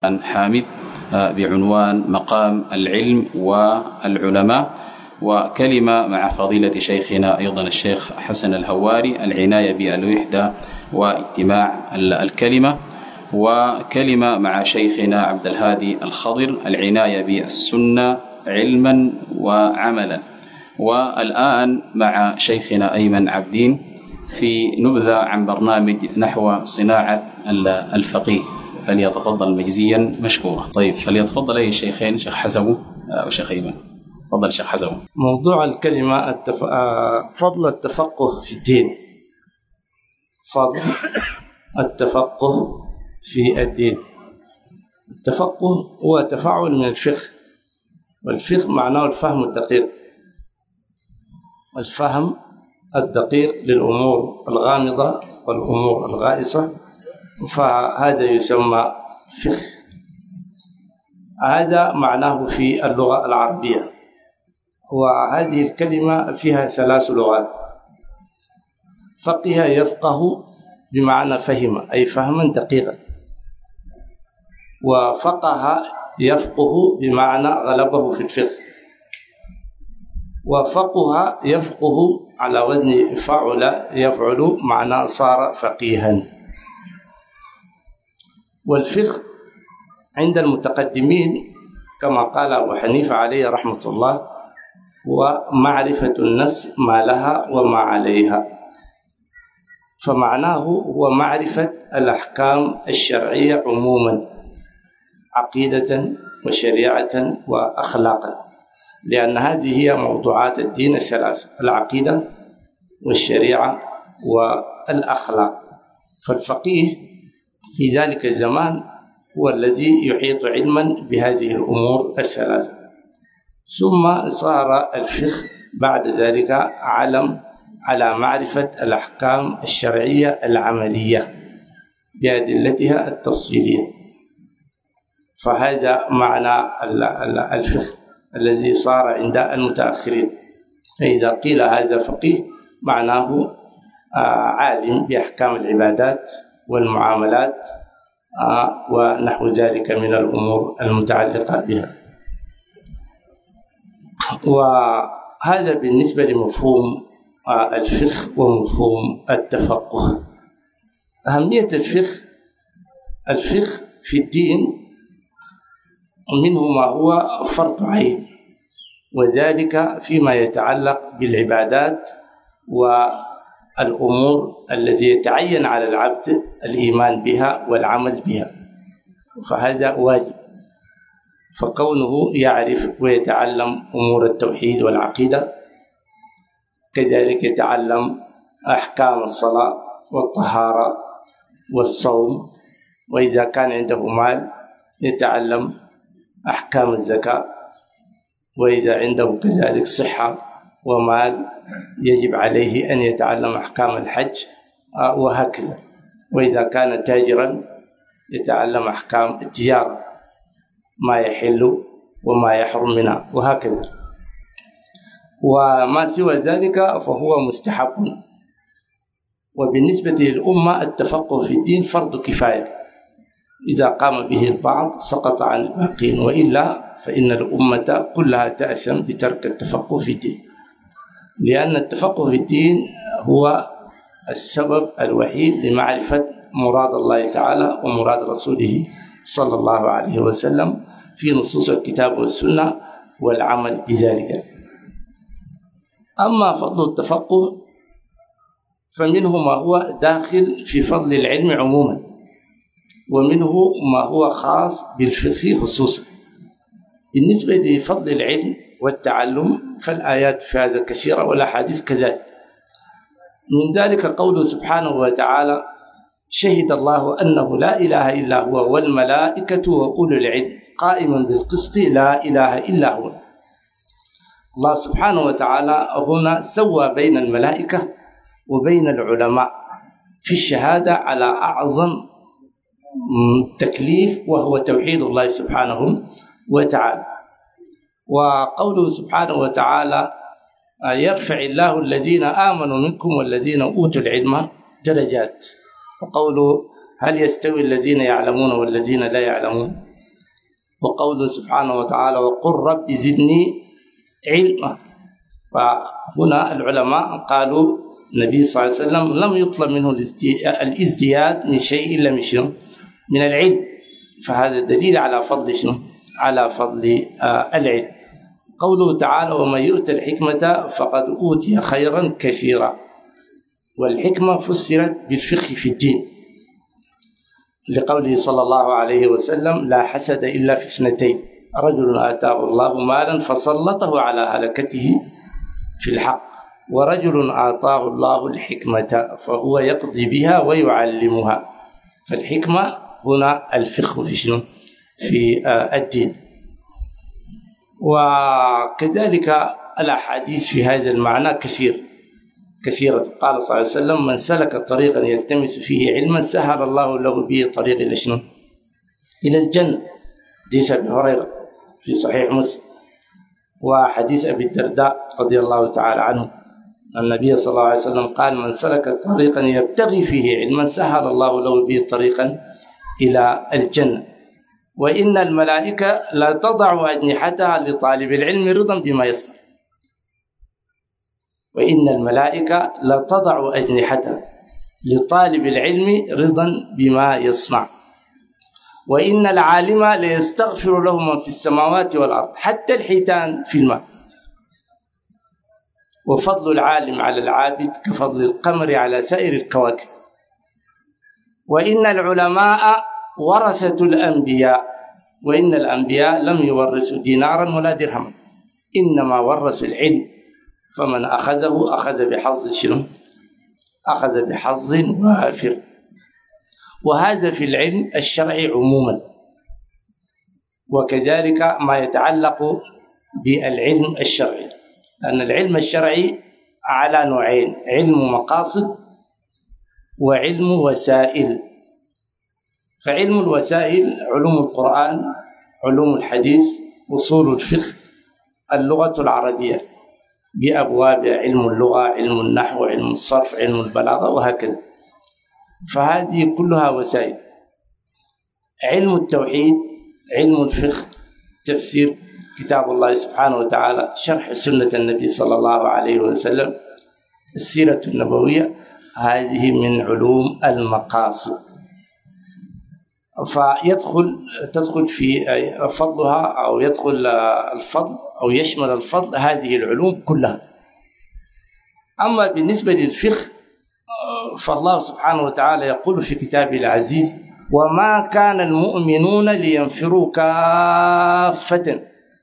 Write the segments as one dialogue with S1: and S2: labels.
S1: حامد بعنوان مقام العلم والعلماء، وكلمة مع فضيلة شيخنا أيضا الشيخ حسن الهواري العناية بالوحدة واجتماع الكلمة، وكلمة مع شيخنا عبد الهادي الخضر العناية بالسنة علما وعملا، والآن مع شيخنا أيمن عبدين في نبذة عن برنامج نحو صناعة الفقيه. فليتفضل مجزيا مشكورا. طيب فليتفضل أي الشيخين، شيخ حسبه وشيخ أيمن. تفضل شيخ حسبه.
S2: موضوع الكلمة فضل التفقه في الدين. فضل التفقه في الدين. التفقه هو تفاعل من الفقه، والفقه معناه الفهم الدقيق، الفهم الدقيق للأمور الغامضة والأمور الغائصة، فهذا يسمى فقه. هذا معناه في اللغة العربية، وهذه الكلمة فيها 3 لغات. فقه يفقه بمعنى فهم، أي فهما دقيقا، وفقه يفقه بمعنى غلبه في الفقه، وفقه يفقه على وزن فعل يفعل معنى صار فقيها. والفقه عند المتقدمين كما قال أبو حنيفة عليه رحمة الله هو معرفة النفس ما لها وما عليها، فمعناه هو معرفة الأحكام الشرعية عموما، عقيدة وشريعة وأخلاقا، لأن هذه هي موضوعات الدين الثلاثة: العقيدة والشريعة والأخلاق. فالفقيه في ذلك الزمان هو الذي يحيط علما بهذه الأمور الثلاثة. ثم صار الفقه بعد ذلك علم على معرفة الأحكام الشرعية العملية بأدلتها التفصيلية. فهذا معنى الفقه الذي صار عند المتأخرين. فإذا قيل هذا فقيه معناه عالم بأحكام العبادات والمعاملات ونحو ذلك من الأمور المتعلقة بها. وهذا بالنسبة لمفهوم الفقه ومفهوم التفقه. أهمية الفقه في الدين منه ما هو فرض عين، وذلك فيما يتعلق بالعبادات والأمور التي يتعين على العبد الإيمان بها والعمل بها، فهذا واجب. فكونه يعرف ويتعلم أمور التوحيد والعقيدة، كذلك يتعلم أحكام الصلاة والطهارة والصوم، وإذا كان عنده مال يتعلم أحكام الزكاة، وإذا عنده كذلك صحة ومال يجب عليه أن يتعلم أحكام الحج وهكذا. وإذا كان تاجرا يتعلم أحكام التجارة، ما يحل وما يحرم منها وهكذا. وما سوى ذلك فهو مستحب. وبالنسبة للأمة التفقه في الدين فرض كفاية، إذا قام به البعض سقط عن الباقين، وإلا فإن الأمة كلها تأثم بترك التفقه في الدين، لأن التفقه في الدين هو السبب الوحيد لمعرفة مراد الله تعالى ومراد رسوله صلى الله عليه وسلم في نصوص الكتاب والسنة والعمل بذلك. أما فضل التفقه فمنه ما هو داخل في فضل العلم عموما، ومنه ما هو خاص بالفقه خصوصا. بالنسبة لفضل العلم والتعلم فالآيات في هذا كثيرة والأحاديث كذلك. من ذلك قوله سبحانه وتعالى: شهد الله أنه لا إله إلا هو والملائكة وأولو العلم قائما بالقسط لا إله إلا هو. الله سبحانه وتعالى هنا سوى بين الملائكة وبين العلماء في الشهادة على أعظم تكليف، وهو توحيد الله سبحانه وتعالى. وقوله سبحانه وتعالى: يرفع الله الذين آمنوا منكم والذين أوتوا العلم درجات. وقوله: هل يستوي الذين يعلمون والذين لا يعلمون؟ وقوله سبحانه وتعالى وقل رب زدني علما. فهنا العلماء قالوا النبي صلى الله عليه وسلم لم يطلب منه الازدياد من شيء إلا من العلم، فهذا دليل على فضل شنو؟ على فضل العلم. قوله تعالى ومن يؤت الحكمة فقد أوتي خيرا كثيرا، والحكمة فسرت بالفقه في الدين لقوله صلى الله عليه وسلم لا حسد إلا في اثنتين، رجل آتاه الله مالا فسلطه على هلكته في الحق، ورجل آتاه الله الحكمة فهو يقضي بها ويعلمها. فالحكمة هنا الفقه في شنو؟ في الدين. وكذلك الأحاديث في هذا المعنى كثيرة. قال صلى الله عليه وسلم من سلك طريقا يلتمس فيه علما سهل الله له به طريق إلى شنو؟ إلى الجنة. حديث أبي هريرة في صحيح مسلم، وحديث أبي الدرداء رضي الله تعالى عنه النبي صلى الله عليه وسلم قال من سلك طريقا يبتغي فيه علما سهل الله له به طريقا إلى الجنة. وإن الملائكة لا تضع أجنحتها لطالب العلم رضا بما يصنع. وإن الملائكة لا تضع أجنحتها لطالب العلم رضا بما يصنع. وإن العالم ليستغفر له من في السماوات والأرض حتى الحيتان في الماء. وفضل العالم على العابد كفضل القمر على سائر الكواكب. وإن العلماء ورثة الأنبياء، وإن الأنبياء لم يورثوا دينارا ولا درهما، إنما ورثوا العلم، فمن أخذه أخذ بحظ شنو؟ أخذ بحظ وافر. وهذا في العلم الشرعي عموما. وكذلك ما يتعلق بالعلم الشرعي، لأن العلم الشرعي على نوعين: علم مقاصد وعلم وسائل. فعلم الوسائل علوم القرآن، علوم الحديث، أصول الفقه، اللغة العربية بأبواب علم اللغة، علم النحو، علم الصرف، علم البلاغة، وهكذا. فهذه كلها وسائل. علم التوحيد، علم الفقه، تفسير كتاب الله سبحانه وتعالى، شرح سنة النبي صلى الله عليه وسلم، السيرة النبوية، هذه من علوم المقاصد. تدخل في فضلها، أو يدخل الفضل أو يشمل الفضل هذه العلوم كلها. أما بالنسبة للفقه فالله سبحانه وتعالى يقول في كتابه العزيز وما كان المؤمنون لينفروا كافة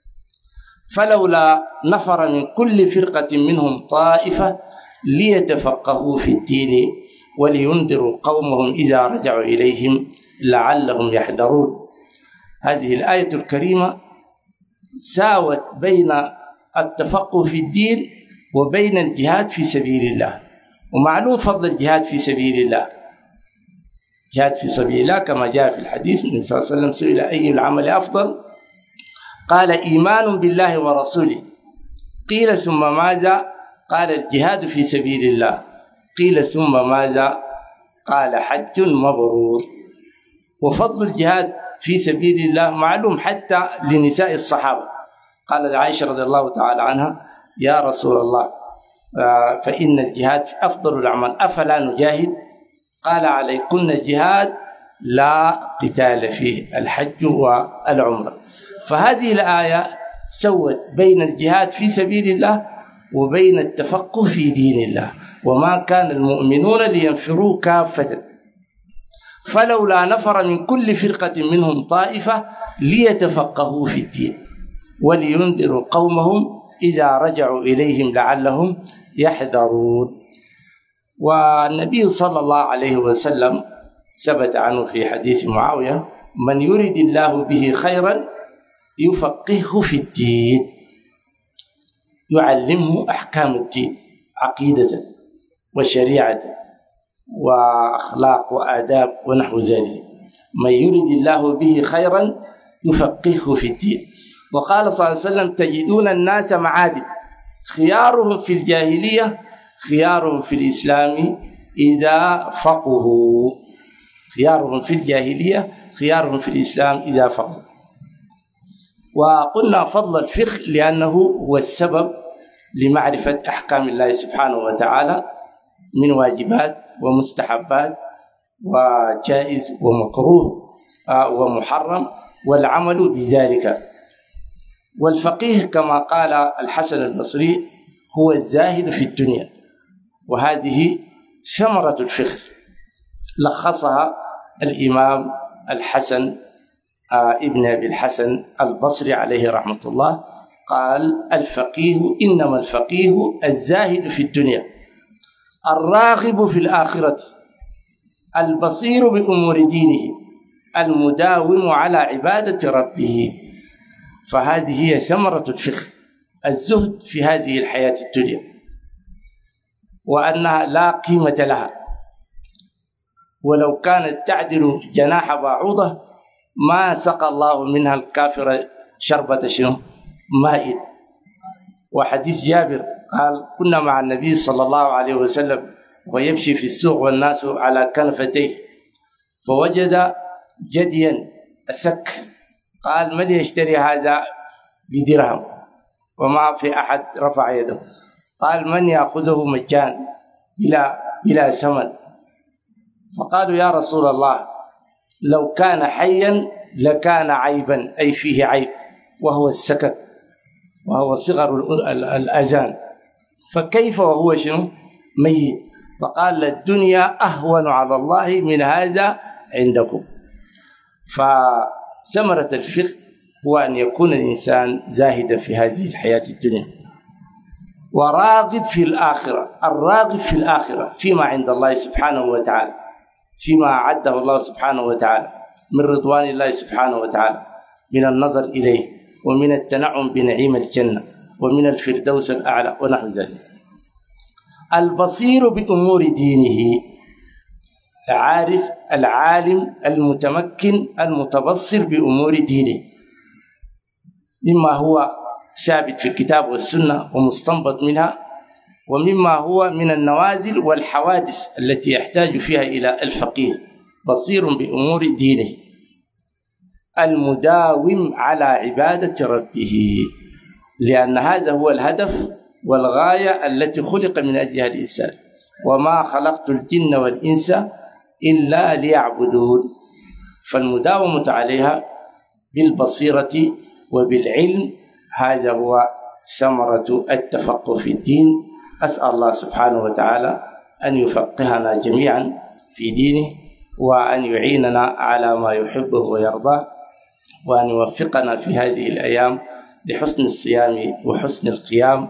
S2: فلولا نفر من كل فرقة منهم طائفة ليتفقهوا في الدين ولينذروا قومهم إذا رجعوا إليهم لعلهم يحذرون. هذه الآية الكريمة ساوت بين التفقه في الدين وبين الجهاد في سبيل الله. ومعلوم فضل الجهاد في سبيل الله. جهاد في سبيل الله كما جاء في الحديث، النبي صلى الله عليه وسلم سئل أي العمل أفضل؟ قال إيمان بالله ورسوله. قيل ثم ماذا؟ قال الجهاد في سبيل الله. قيل ثم ماذا؟ قال حج مبرور. وفضل الجهاد في سبيل الله معلوم حتى لنساء الصحابة. قال عائشة رضي الله تعالى عنها يا رسول الله فإن الجهاد أفضل الأعمال أفلا نجاهد؟ قال عليكن الجهاد لا قتال فيه، الحج والعمرة. فهذه الآية سوت بين الجهاد في سبيل الله وبين التفقه في دين الله. وما كان المؤمنون لينفروا كافة فلولا نفر من كل فرقة منهم طائفة ليتفقهوا في الدين ولينذروا قومهم إذا رجعوا إليهم لعلهم يحذرون. والنبي صلى الله عليه وسلم ثبت عنه في حديث معاوية من يريد الله به خيرا يفقهه في الدين، يعلمه أحكام الدين، عقيدة وشريعة وأخلاق وآداب ونحو ذلك. من يريد الله به خيرا يفقهه في الدين. وقال صلى الله عليه وسلم تجدون الناس معادن خيارهم في الجاهلية خيارهم في الإسلام إذا فقهوا. خيارهم في الجاهلية خيارهم في الإسلام إذا فقهوا. وقلنا فضل الفقه لأنه هو السبب لمعرفة أحكام الله سبحانه وتعالى من واجبات ومستحبات وجائز ومكروه ومحرم والعمل بذلك. والفقيه كما قال الحسن البصري هو الزاهد في الدنيا، وهذه ثمرة الفقه لخصها الإمام الحسن ابن أبي الحسن البصري عليه رحمة الله، قال الفقيه إنما الفقيه الزاهد في الدنيا الراغب في الآخرة البصير بأمور دينه المداوم على عبادة ربه. فهذه هي ثمرة الفقه، الزهد في هذه الحياة الدنيا، وأنها لا قيمة لها، ولو كانت تعدل جناح بعوضة ما سقى الله منها الكافر شربة شنو ماء. وحديث جابر قال كنا مع النبي صلى الله عليه وسلم ويمشي في السوق والناس على كنفتيه فوجد جديا أسك، قال من يشتري هذا بدرهم؟ وما في أحد رفع يده. قال من يأخذه مجان بلا ثمن؟ فقالوا يا رسول الله لو كان حيا لكان عيبا، أي فيه عيب، وهو السكت وهو صغر الأذان، فكيف وهو شنو ميت؟ فقال الدنيا أهون على الله من هذا عندكم. فثمرة الفقه هو أن يكون الإنسان زاهدا في هذه الحياة الدنيا وراغب في الآخرة، الراغب في الآخرة فيما عند الله سبحانه وتعالى، فيما أعده الله سبحانه وتعالى من رضوان الله سبحانه وتعالى، من النظر إليه ومن التنعم بنعيم الجنة ومن الفردوس الأعلى ونحو ذلك. البصير بأمور دينه، العارف العالم المتمكن المتبصر بأمور دينه، مما هو ثابت في الكتاب والسنة ومستنبط منها، ومما هو من النوازل والحوادث التي يحتاج فيها إلى الفقيه. بصير بأمور دينه المداوم على عبادة ربه، لأن هذا هو الهدف والغاية التي خلق من أجلها الإنسان، وما خلقت الجن والإنس إلا ليعبدون. فالمداومة عليها بالبصيرة وبالعلم هذا هو ثمرة التفقه في الدين. أسأل الله سبحانه وتعالى أن يفقهنا جميعا في دينه، وأن يعيننا على ما يحبه ويرضاه، وأن يوفقنا في هذه الأيام لحسن الصيام وحسن القيام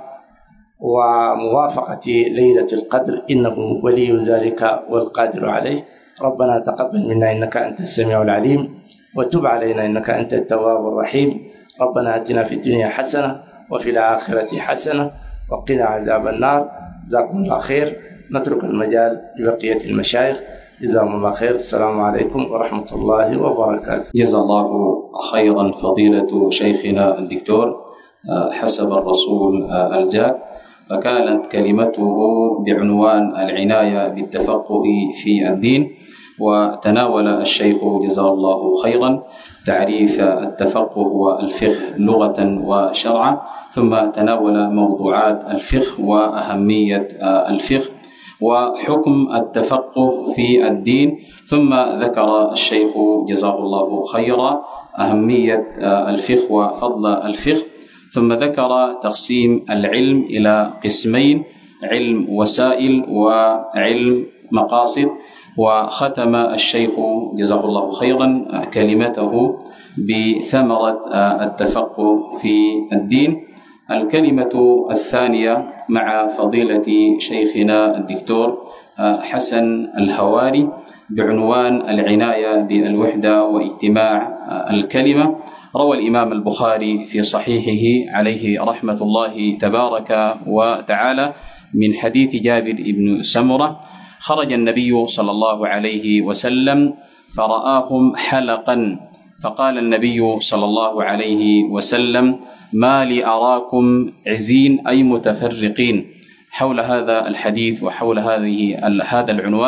S2: وموافقة ليلة القدر، إنه ولي ذلك والقادر عليه. ربنا تقبل منا إنك أنت السميع العليم، وتب علينا إنك أنت التواب الرحيم. ربنا آتنا في الدنيا حسنة وفي الآخرة حسنة وقنا عذاب النار. جزاكم الله خير. نترك المجال لبقية المشايخ، جزاهم الله خير. السلام عليكم ورحمة الله وبركاته.
S1: جزا الله خيرا فضيلة شيخنا الدكتور حسب الرسول الجاد. فكانت كلمته بعنوان العناية بالتفقه في الدين، وتناول الشيخ جزاه الله خيرا تعريف التفقه والفقه لغة وشرعا، ثم تناول موضوعات الفقه وأهمية الفقه وحكم التفقه في الدين، ثم ذكر الشيخ جزاه الله خيرا أهمية الفقه وفضل الفقه، ثم ذكر تقسيم العلم إلى قسمين: علم وسائل وعلم مقاصد. وختم الشيخ جزاه الله خيرا كلمته بثمرة التفقه في الدين. الكلمة الثانية مع فضيلة شيخنا الدكتور حسن الهواري بعنوان العناية بالوحدة واجتماع الكلمة. روى الإمام البخاري في صحيحه عليه رحمة الله تبارك وتعالى من حديث جابر بن سمرة: خرج النبي صلى الله عليه وسلم فرآهم حلقا، فقال النبي صلى الله عليه وسلم: ما لي أراكم عزين أي متفرقين. حول هذا الحديث وحول هذا العنوان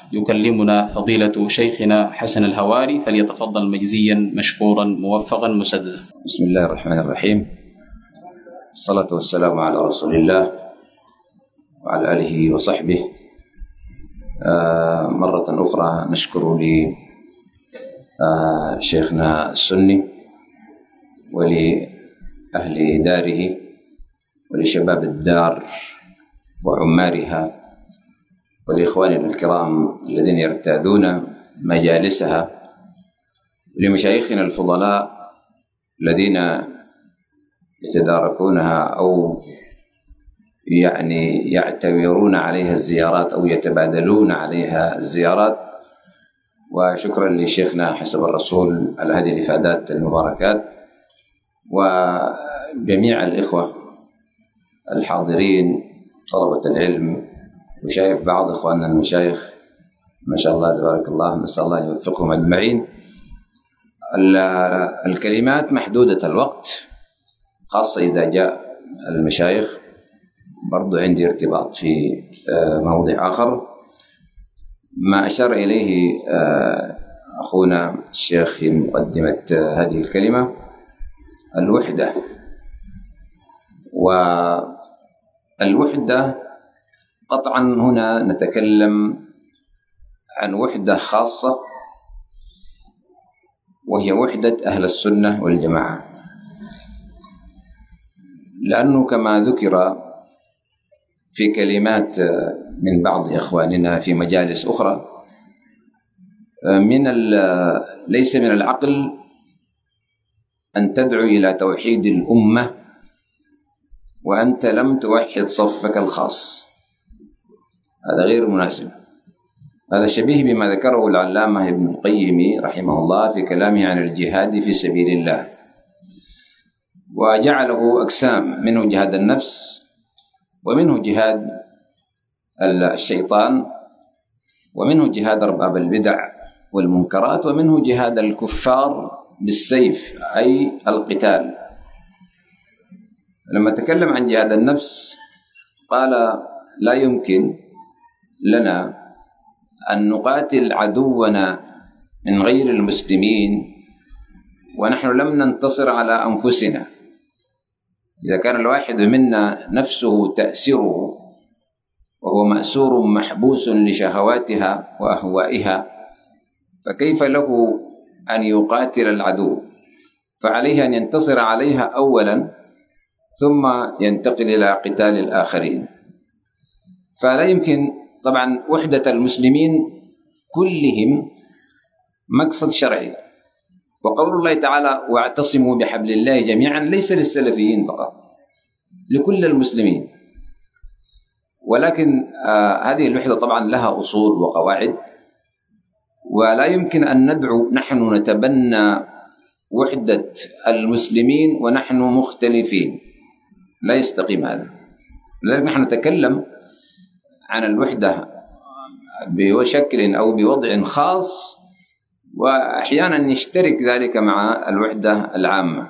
S1: يكلمنا فضيلة شيخنا حسن الهواري، فليتفضل مجزيا مشكورا موفقا مسددا.
S3: بسم الله الرحمن الرحيم، الصلاة والسلام على رسول الله وعلى آله وصحبه. مرة أخرى نشكر لشيخنا السني ولأهل داره ولشباب الدار وعمارها ولإخواننا الكرام الذين يرتادون مجالسها، ولمشايخنا الفضلاء الذين يتداركونها أو يعني يعتبرون عليها الزيارات أو يتبادلون عليها الزيارات. وشكرا لشيخنا حسب الرسول على هذه الإفادات المباركات، وجميع الإخوة الحاضرين طلبة العلم، وشايف بعض إخواننا المشايخ ما شاء الله تبارك الله، نسأل الله أن يوفقهم أجمعين. الكلمات محدودة الوقت، خاصة إذا جاء المشايخ، برضو عندي ارتباط في موضع آخر. ما أشار إليه أخونا الشيخ في مقدمة هذه الكلمة الوحدة، والوحدة قطعا هنا نتكلم عن وحدة خاصة، وهي وحدة أهل السنة والجماعة، لأنه كما ذكر في كلمات من بعض إخواننا في مجالس أخرى، ليس من العقل أن تدعو إلى توحيد الأمة وأنت لم توحد صفك الخاص، هذا غير مناسب. هذا شبيه بما ذكره العلامة ابن القيم رحمه الله في كلامه عن الجهاد في سبيل الله، وجعله أقسام، منه جهاد النفس، ومنه جهاد الشيطان، ومنه جهاد أرباب البدع والمنكرات، ومنه جهاد الكفار بالسيف أي القتال. لما تكلم عن جهاد النفس قال لا يمكن لنا أن نقاتل عدونا من غير المسلمين ونحن لم ننتصر على أنفسنا. إذا كان الواحد منا نفسه تأسره وهو مأسور محبوس لشهواتها وأهوائها، فكيف له أن يقاتل العدو؟ فعليه أن ينتصر عليها أولا ثم ينتقل إلى قتال الآخرين. فلا يمكن طبعا وحدة المسلمين كلهم مقصد شرعي، وقول الله تعالى واعتصموا بحبل الله جميعا ليس للسلفيين فقط، لكل المسلمين. ولكن هذه الوحدة طبعا لها أصول وقواعد، ولا يمكن أن ندعو نحن نتبنى وحدة المسلمين ونحن مختلفين، لا يستقيم هذا. لذلك نحن نتكلم عن الوحدة بشكل أو بوضع خاص، وأحيانا يشترك ذلك مع الوحدة العامة.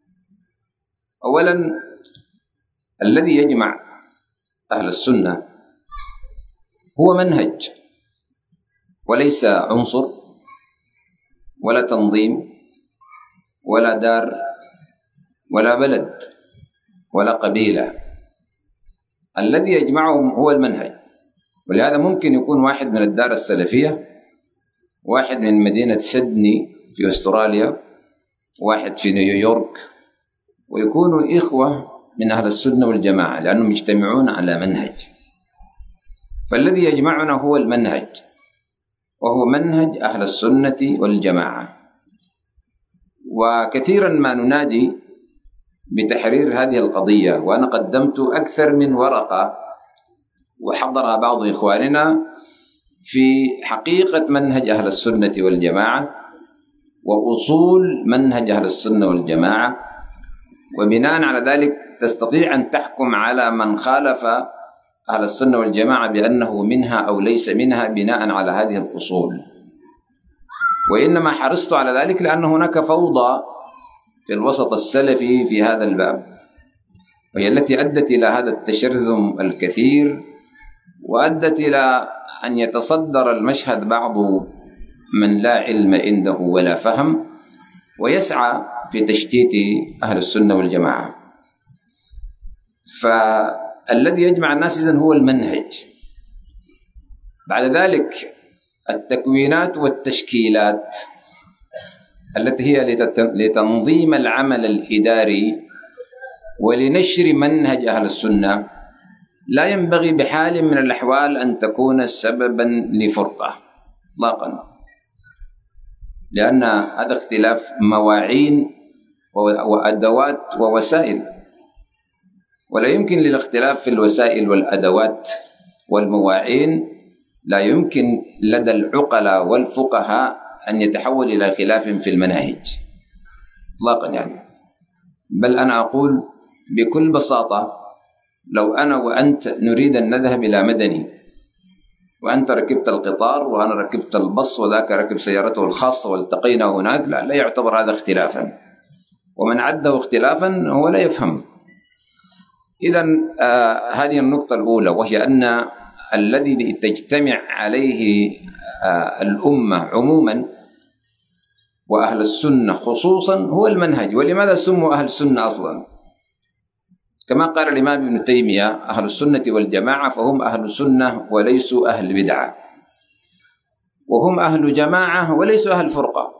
S3: أولا الذي يجمع أهل السنة هو منهج، وليس عنصر ولا تنظيم ولا دار ولا بلد ولا قبيلة. الذي يجمعهم هو المنهج. ولهذا ممكن يكون واحد من الدار السلفية، واحد من مدينة سيدني في أستراليا، واحد في نيويورك، ويكونوا إخوة من أهل السنة والجماعة لأنهم يجتمعون على منهج. فالذي يجمعنا هو المنهج، وهو منهج أهل السنة والجماعة. وكثيرا ما ننادي بتحرير هذه القضية، وأنا قدمت أكثر من ورقة وحضرها بعض إخواننا في حقيقة منهج أهل السنة والجماعة وأصول منهج أهل السنة والجماعة، وبناء على ذلك تستطيع أن تحكم على من خالف أهل السنة والجماعة بأنه منها أو ليس منها بناء على هذه الأصول. وإنما حرصت على ذلك لأن هناك فوضى في الوسط السلفي في هذا الباب، وهي التي أدت إلى هذا التشرذم الكثير، وأدت إلى أن يتصدر المشهد بعض من لا علم عنده ولا فهم ويسعى في تشتيت أهل السنة والجماعة. فالذي يجمع الناس إذن هو المنهج. بعد ذلك التكوينات والتشكيلات التي هي لتنظيم العمل الإداري ولنشر منهج أهل السنة لا ينبغي بحال من الأحوال أن تكون سببا لفرقة إطلاقا، لأن هذا اختلاف مواعين وأدوات ووسائل، ولا يمكن للاختلاف في الوسائل والأدوات والمواعين لا يمكن لدى العقلاء والفقهاء أن يتحول إلى خلاف في المناهج إطلاقا يعني. بل أنا أقول بكل بساطة لو أنا وأنت نريد أن نذهب إلى مدني وأنت ركبت القطار وأنا ركبت البص وذاك ركب سيارته الخاصة والتقينا هناك، لا يعتبر هذا اختلافا، ومن عده اختلافا هو لا يفهم. إذن هذه النقطة الأولى، وهي أن الذي تجتمع عليه الأمة عموما وأهل السنة خصوصا هو المنهج. ولماذا سموا أهل السنة أصلا؟ كما قال الإمام ابن تيمية: أهل السنة والجماعة فهم أهل السنة وليسوا أهل بدعة، وهم أهل جماعة وليسوا أهل فرقة.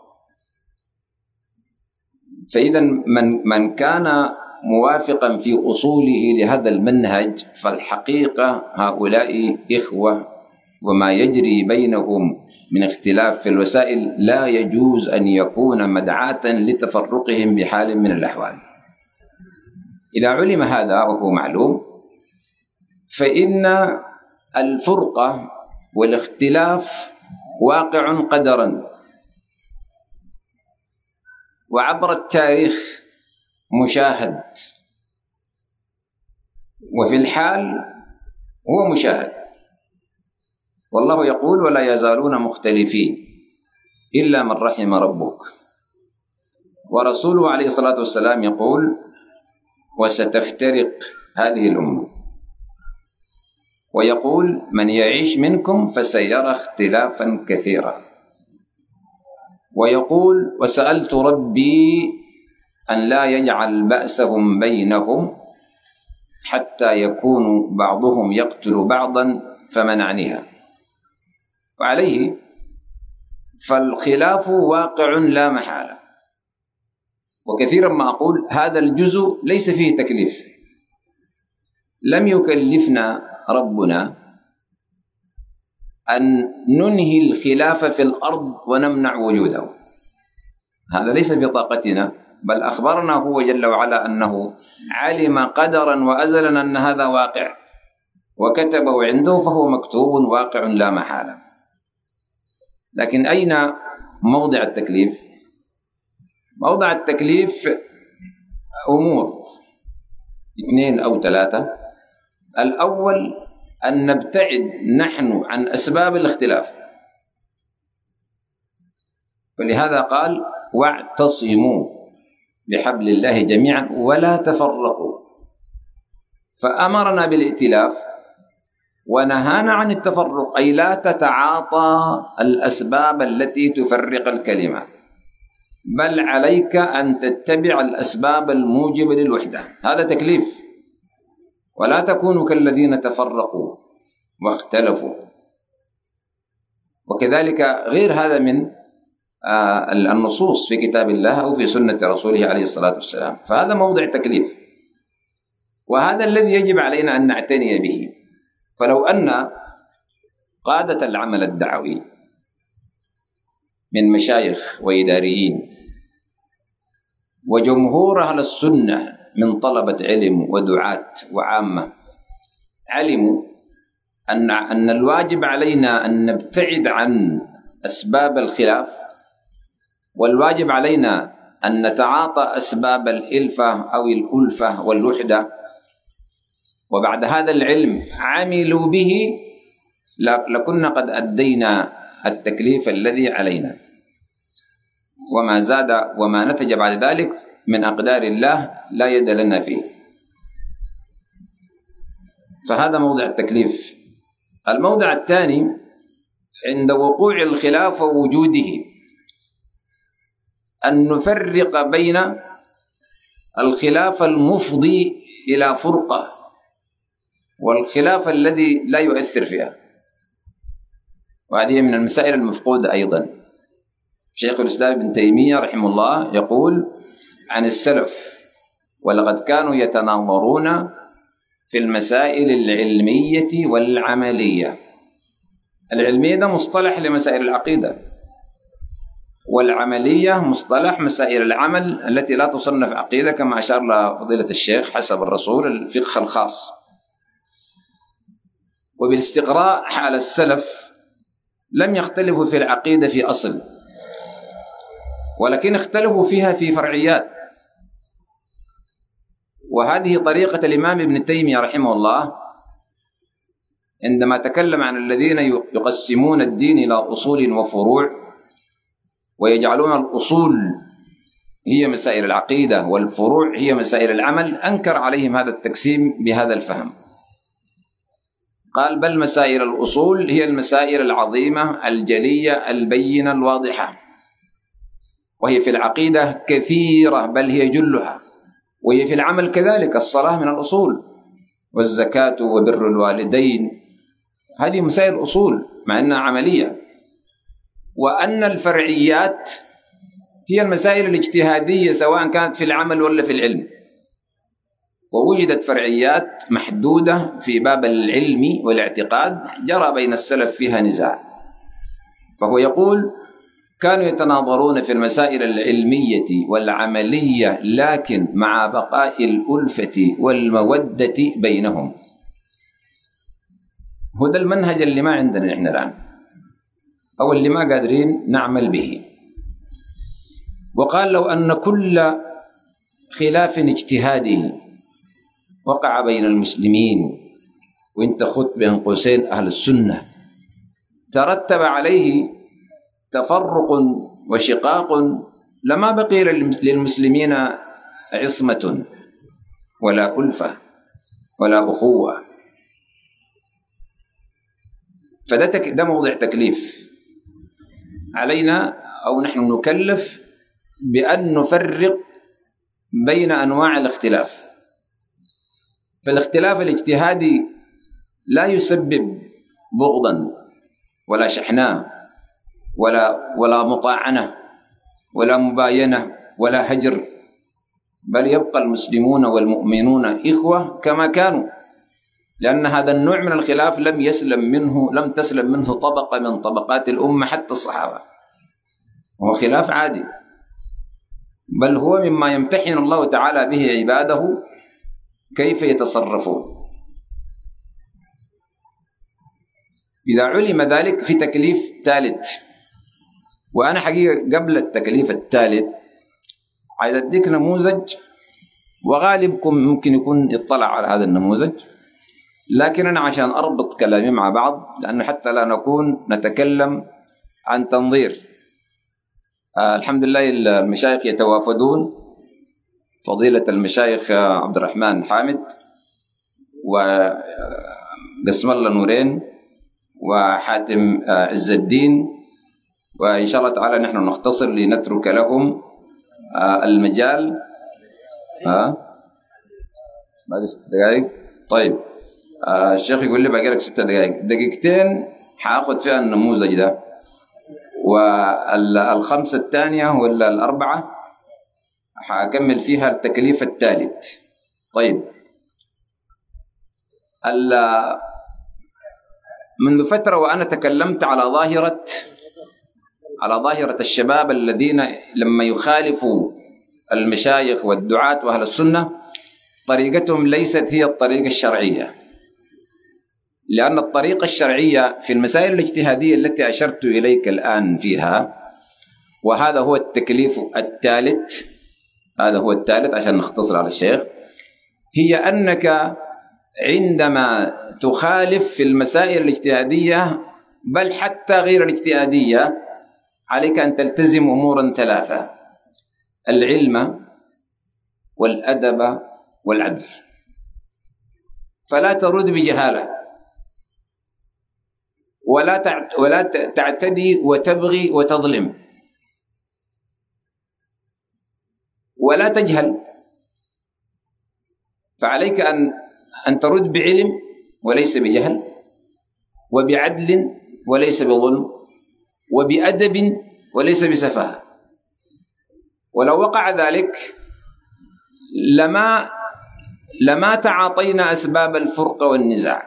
S3: فإذا من كان موافقا في أصوله لهذا المنهج فالحقيقة هؤلاء إخوة، وما يجري بينهم من اختلاف في الوسائل لا يجوز أن يكون مدعاة لتفرقهم بحال من الأحوال. إذا علم هذا وهو معلوم فإن الفرقة والاختلاف واقع قدرا، وعبر التاريخ مشاهد، وفي الحال هو مشاهد. والله يقول: ولا يزالون مختلفين إلا من رحم ربك. ورسوله عليه الصلاة والسلام يقول: وستفترق هذه الأمة. ويقول: من يعيش منكم فسيرى اختلافا كثيرا. ويقول: وسألت ربي أن لا يجعل بأسهم بينهم حتى يكون بعضهم يقتل بعضا فمنعنيها. وعليه فالخلاف واقع لا محالة. وكثيرا ما أقول هذا الجزء ليس فيه تكليف، لم يكلفنا ربنا أن ننهي الخلاف في الأرض ونمنع وجوده، هذا ليس في طاقتنا، بل أخبرنا هو جل وعلا أنه علم قدرا وأزلا أن هذا واقع وكتبه عنده، فهو مكتوب واقع لا محالة. لكن أين موضع التكليف؟ موضع التكليف أمور 2 أو 3. الأول أن نبتعد نحن عن أسباب الاختلاف، ولهذا قال: واعتصموا بحبل الله جميعا ولا تفرقوا. فأمرنا بالائتلاف ونهانا عن التفرق، أي لا تتعاطى الأسباب التي تفرق الكلمة، بل عليك أن تتبع الأسباب الموجبة للوحدة. هذا تكليف. ولا تكونوا كالذين تفرقوا واختلفوا. وكذلك غير هذا من النصوص في كتاب الله أو في سنة رسوله عليه الصلاة والسلام. فهذا موضع تكليف، وهذا الذي يجب علينا أن نعتني به. فلو أن قادة العمل الدعوي من مشايخ وإداريين وجمهور أهل السنة من طلبة علم ودعاة وعامة علموا أن الواجب علينا أن نبتعد عن أسباب الخلاف، والواجب علينا أن نتعاطى أسباب الإلفة أو الألفة والوحدة، وبعد هذا العلم عملوا به، لكنا قد أدينا التكليف الذي علينا. وما زاد وما نتج بعد ذلك من أقدار الله لا يد لنا فيه. فهذا موضع التكليف. الموضع الثاني عند وقوع الخلاف ووجوده أن نفرق بين الخلاف المفضي إلى فرقة والخلاف الذي لا يؤثر فيها، وهذه من المسائل المفقودة أيضا. شيخ الإسلام ابن تيمية رحمه الله يقول عن السلف: ولقد كانوا يتناظرون في المسائل العلمية والعملية. العلمية ده مصطلح لمسائل العقيدة، والعملية مصطلح مسائل العمل التي لا تصنف عقيدة، كما أشار لها فضيلة الشيخ حسب الرسول الفقه الخاص. وبالاستقراء حال السلف لم يختلفوا في العقيدة في أصل، ولكن اختلفوا فيها في فرعيات. وهذه طريقة الإمام ابن تيمية رحمه الله عندما تكلم عن الذين يقسمون الدين إلى أصول وفروع ويجعلون الأصول هي مسائل العقيدة والفروع هي مسائل العمل، أنكر عليهم هذا التقسيم بهذا الفهم. قال: بل مسائل الأصول هي المسائل العظيمة الجلية البينة الواضحة، وهي في العقيدة كثيرة بل هي جلها، وهي في العمل كذلك. الصلاة من الأصول، والزكاة وبر الوالدين، هذه مسائل أصول مع أنها عملية. وأن الفرعيات هي المسائل الاجتهادية سواء كانت في العمل ولا في العلم. ووجدت فرعيات محدودة في باب العلم والاعتقاد جرى بين السلف فيها نزاع. فهو يقول: كانوا يتناظرون في المسائل العلمية والعملية لكن مع بقاء الألفة والمودة بينهم. هو ده المنهج اللي ما عندنا إحنا الآن، أو اللي ما قادرين نعمل به. وقال: لو أن كل خلاف اجتهادي وقع بين المسلمين، وانت خذ بين قوسين أهل السنة، ترتب عليه تفرق وشقاق، لما بقي للمسلمين عصمة ولا ألفة ولا أخوة. فده موضع تكليف علينا، أو نحن نكلف بأن نفرق بين أنواع الاختلاف. فالاختلاف الاجتهادي لا يسبب بغضا ولا شحناء ولا مطاعنة ولا مباينة ولا هجر، بل يبقى المسلمون والمؤمنون إخوة كما كانوا، لأن هذا النوع من الخلاف لم تسلم منه طبقة من طبقات الأمة حتى الصحابة، وهو خلاف عادي، بل هو مما يمتحن الله تعالى به عباده كيف يتصرفون. إذا علم ذلك في تكليف ثالث، وأنا حقيقة قبل التكليف الثالث عايز أديك نموذج، وغالبكم ممكن يكون يطلع على هذا النموذج، لكن أنا عشان أربط كلامي مع بعض، لأنه حتى لا نكون نتكلم عن تنظير. الحمد لله المشايخ يتوافدون، فضيلة المشايخ عبد الرحمن حامد وبسم الله نورين وحاتم عز الدين، وإن شاء الله تعالى نحن نختصر لنترك لهم المجال. بعد 6 دقائق. طيب الشيخ يقول لي باقي لك 6 دقائق، دقيقتين حاخذ فيها النموذج ده، والخمسة الثانية ولا الأربعة حأكمل فيها التكليف الثالث. طيب منذ فترة وأنا تكلمت على ظاهرة الشباب الذين لما يخالفوا المشايخ والدعاة وأهل السنة طريقتهم ليست هي الطريقة الشرعية، لأن الطريقة الشرعية في المسائل الاجتهادية التي أشرت إليك الآن فيها، وهذا هو التكليف الثالث، هذا هو الثالث عشان نختصر على الشيخ، هي أنك عندما تخالف في المسائل الاجتهادية بل حتى غير الاجتهادية عليك أن تلتزم أمورا 3: العلم والأدب والعدل، فلا ترد بجهالة. ولا تعتدي وتبغي وتظلم، ولا تجهل. فعليك أن ترد بعلم وليس بجهل، وبعدل وليس بظلم، وبأدب وليس بسفاهة. ولو وقع ذلك لما تعاطينا أسباب الفرقة والنزاع.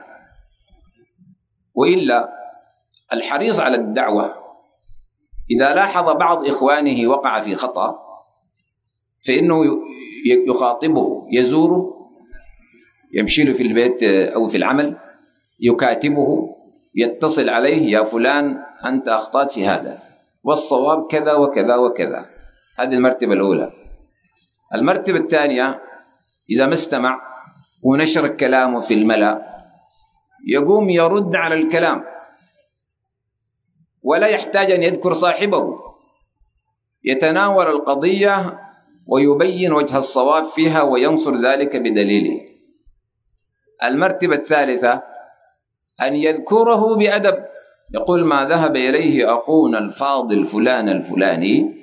S3: وإلا الحريص على الدعوة إذا لاحظ بعض إخوانه وقع في خطأ فإنه يخاطبه، يزوره، يمشي له في البيت أو في العمل، يكاتبه، يتصل عليه: يا فلان أنت أخطأت في هذا، والصواب كذا وكذا وكذا. هذه المرتبة الأولى. المرتبة الثانية، إذا ما استمع ونشر كلامه في الملأ، يقوم يرد على الكلام، ولا يحتاج أن يذكر صاحبه، يتناول القضية ويبين وجه الصواب فيها وينصر ذلك بدليله. المرتبة الثالثة أن يذكره بأدب، يقول: ما ذهب إليه أخونا الفاضل فلان الفلاني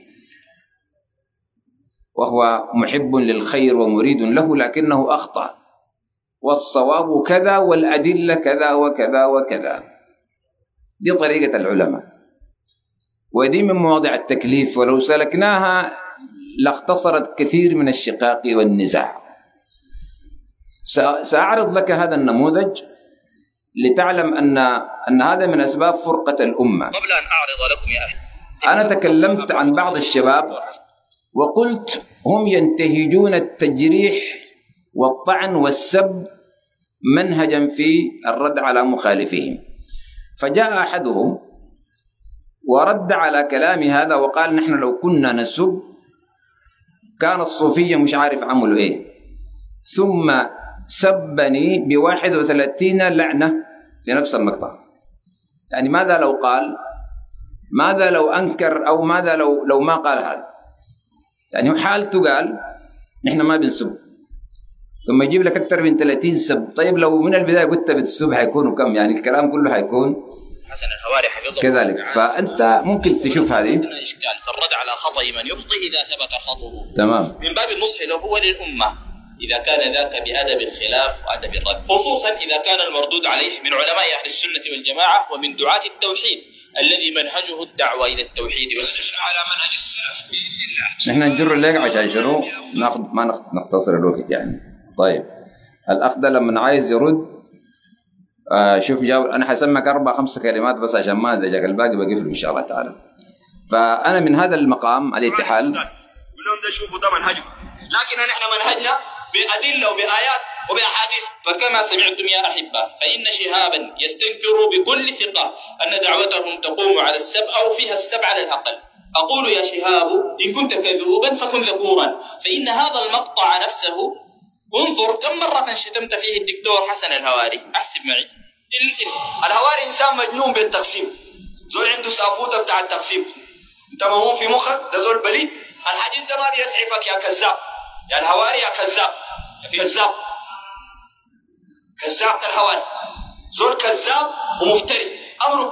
S3: وهو محب للخير ومريد له لكنه أخطأ، والصواب كذا، والأدلة كذا وكذا وكذا. دي طريقة العلماء، ودي من مواضع التكليف، ولو سلكناها لاختصرت كثير من الشقاق والنزاع. سأعرض لك هذا النموذج لتعلم أن هذا من أسباب فرقة الأمة. قبل أن أعرض لكم يا أخي، أنا تكلمت عن بعض الشباب وقلت هم ينتهجون التجريح والطعن والسب منهجا في الرد على مخالفهم. فجاء أحدهم ورد على كلام هذا وقال: نحن لو كنا نسب كان الصوفية مش عارف عملوا إيه. ثم سبني ب31 لعنة في نفس المقطع. يعني ماذا لو قال؟ ماذا لو أنكر؟ أو ماذا لو ما قال هذا؟ يعني حالته قال: نحن ما بنسب، ثم يجيب لك أكثر من 30 سب. طيب لو من البداية قلت بتسب حيكونوا كم؟ يعني الكلام كله حيكون
S4: حسن الهواري حفظه
S3: كذلك. فأنت ممكن تشوف هذه
S4: إشكال في الرد على خطأ من يخطئ إذا ثبت خطأه،
S3: تمام،
S4: من باب النصح له وللأمة إذا كان ذاك بأدب الخلاف وأدب الرد، خصوصا إذا كان المردود عليه من علماء أهل السنة والجماعة ومن دعاة التوحيد الذي منهجه الدعوة إلى التوحيد والسنة على منهج السلف بإذن الله.
S3: نحن نجر الليق عشان شنو ما نختصر الوقت يعني. طيب الأخ ده لما عايز يرد شوف جاوب. أنا حسمك 4-5 كلمات بس عشان ما أزعجك، الباقي بقفل إن شاء الله تعالى. فأنا من هذا المقام على الاتحال
S4: كلهم ده شوفوا ده منهجه، لكن نحن منهجنا بأدلة وبآيات وبأحاديث. فكما سمعتم يا أحبة فإن شهابا يستنكر بكل ثقة أن دعوتهم تقوم على السب أو فيها السب على الأقل. أقول يا شهاب إن كنت كذوبا فكن ذكورا، فإن هذا المقطع نفسه انظر كم مرة شتمت فيه الدكتور حسن الهواري. أحسب معي، الهواري إنسان مجنون بالتقسيم، زول عنده سافوته بتاع التقسيم. أنت مهموم في مخك، ده زول بليد. الحديث ده ما بيسعفك يا كذاب، يا الهواري يا كذاب، كذاب كذاب الهواري، زول كذاب ومفتري أمره.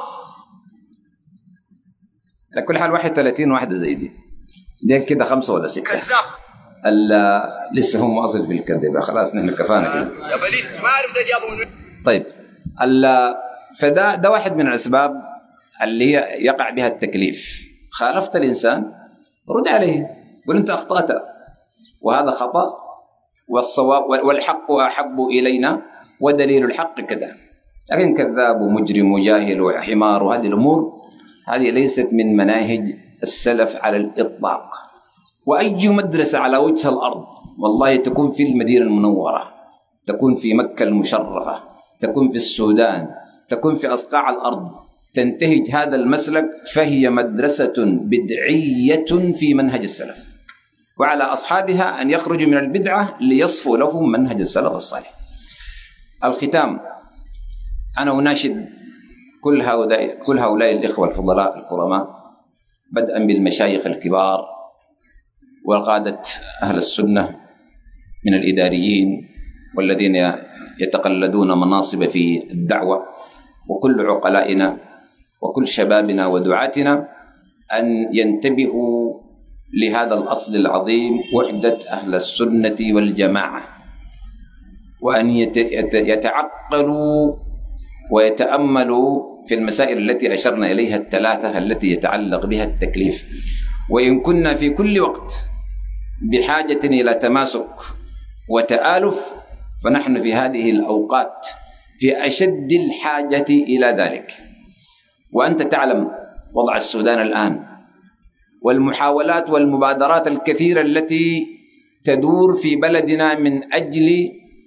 S3: على كل حال 31 واحدة زي دي كده 5 ولا 6
S4: كذاب.
S3: لسه هم واصل في الكذب. خلاص نحن كفانا كده
S4: يا بليد، ما أعرف ده جابه من.
S3: طيب فده واحد من الأسباب اللي هي يقع بها التكليف. خالفت الإنسان رد عليه، قل أنت أخطأت وهذا خطأ، والصواب والحق أحب إلينا ودليل الحق كذا. لكن كذاب ومجرم وجاهل وحمار وهذه الأمور هذه ليست من مناهج السلف على الإطلاق. وأي مدرسة على وجه الأرض والله تكون في المدينة المنورة، تكون في مكة المشرفة، تكون في السودان، تكون في أصقاع الأرض، تنتهج هذا المسلك فهي مدرسة بدعية في منهج السلف، وعلى أصحابها أن يخرجوا من البدعة ليصفوا لهم منهج السلف الصالح. الختام، أنا أناشد كل هؤلاء الإخوة الفضلاء الكرماء بدءا بالمشايخ الكبار وقادة أهل السنة من الإداريين والذين يتقلدون مناصب في الدعوة، وكل عقلائنا وكل شبابنا ودعاتنا أن ينتبهوا لهذا الأصل العظيم، وحدة أهل السنة والجماعة، وأن يتعقلوا ويتأملوا في المسائل التي أشرنا إليها الثلاثة التي يتعلق بها التكليف. وإن كنا في كل وقت بحاجة إلى تماسك وتآلف، فنحن في هذه الأوقات في أشد الحاجة إلى ذلك. وأنت تعلم وضع السودان الآن والمحاولات والمبادرات الكثيرة التي تدور في بلدنا من أجل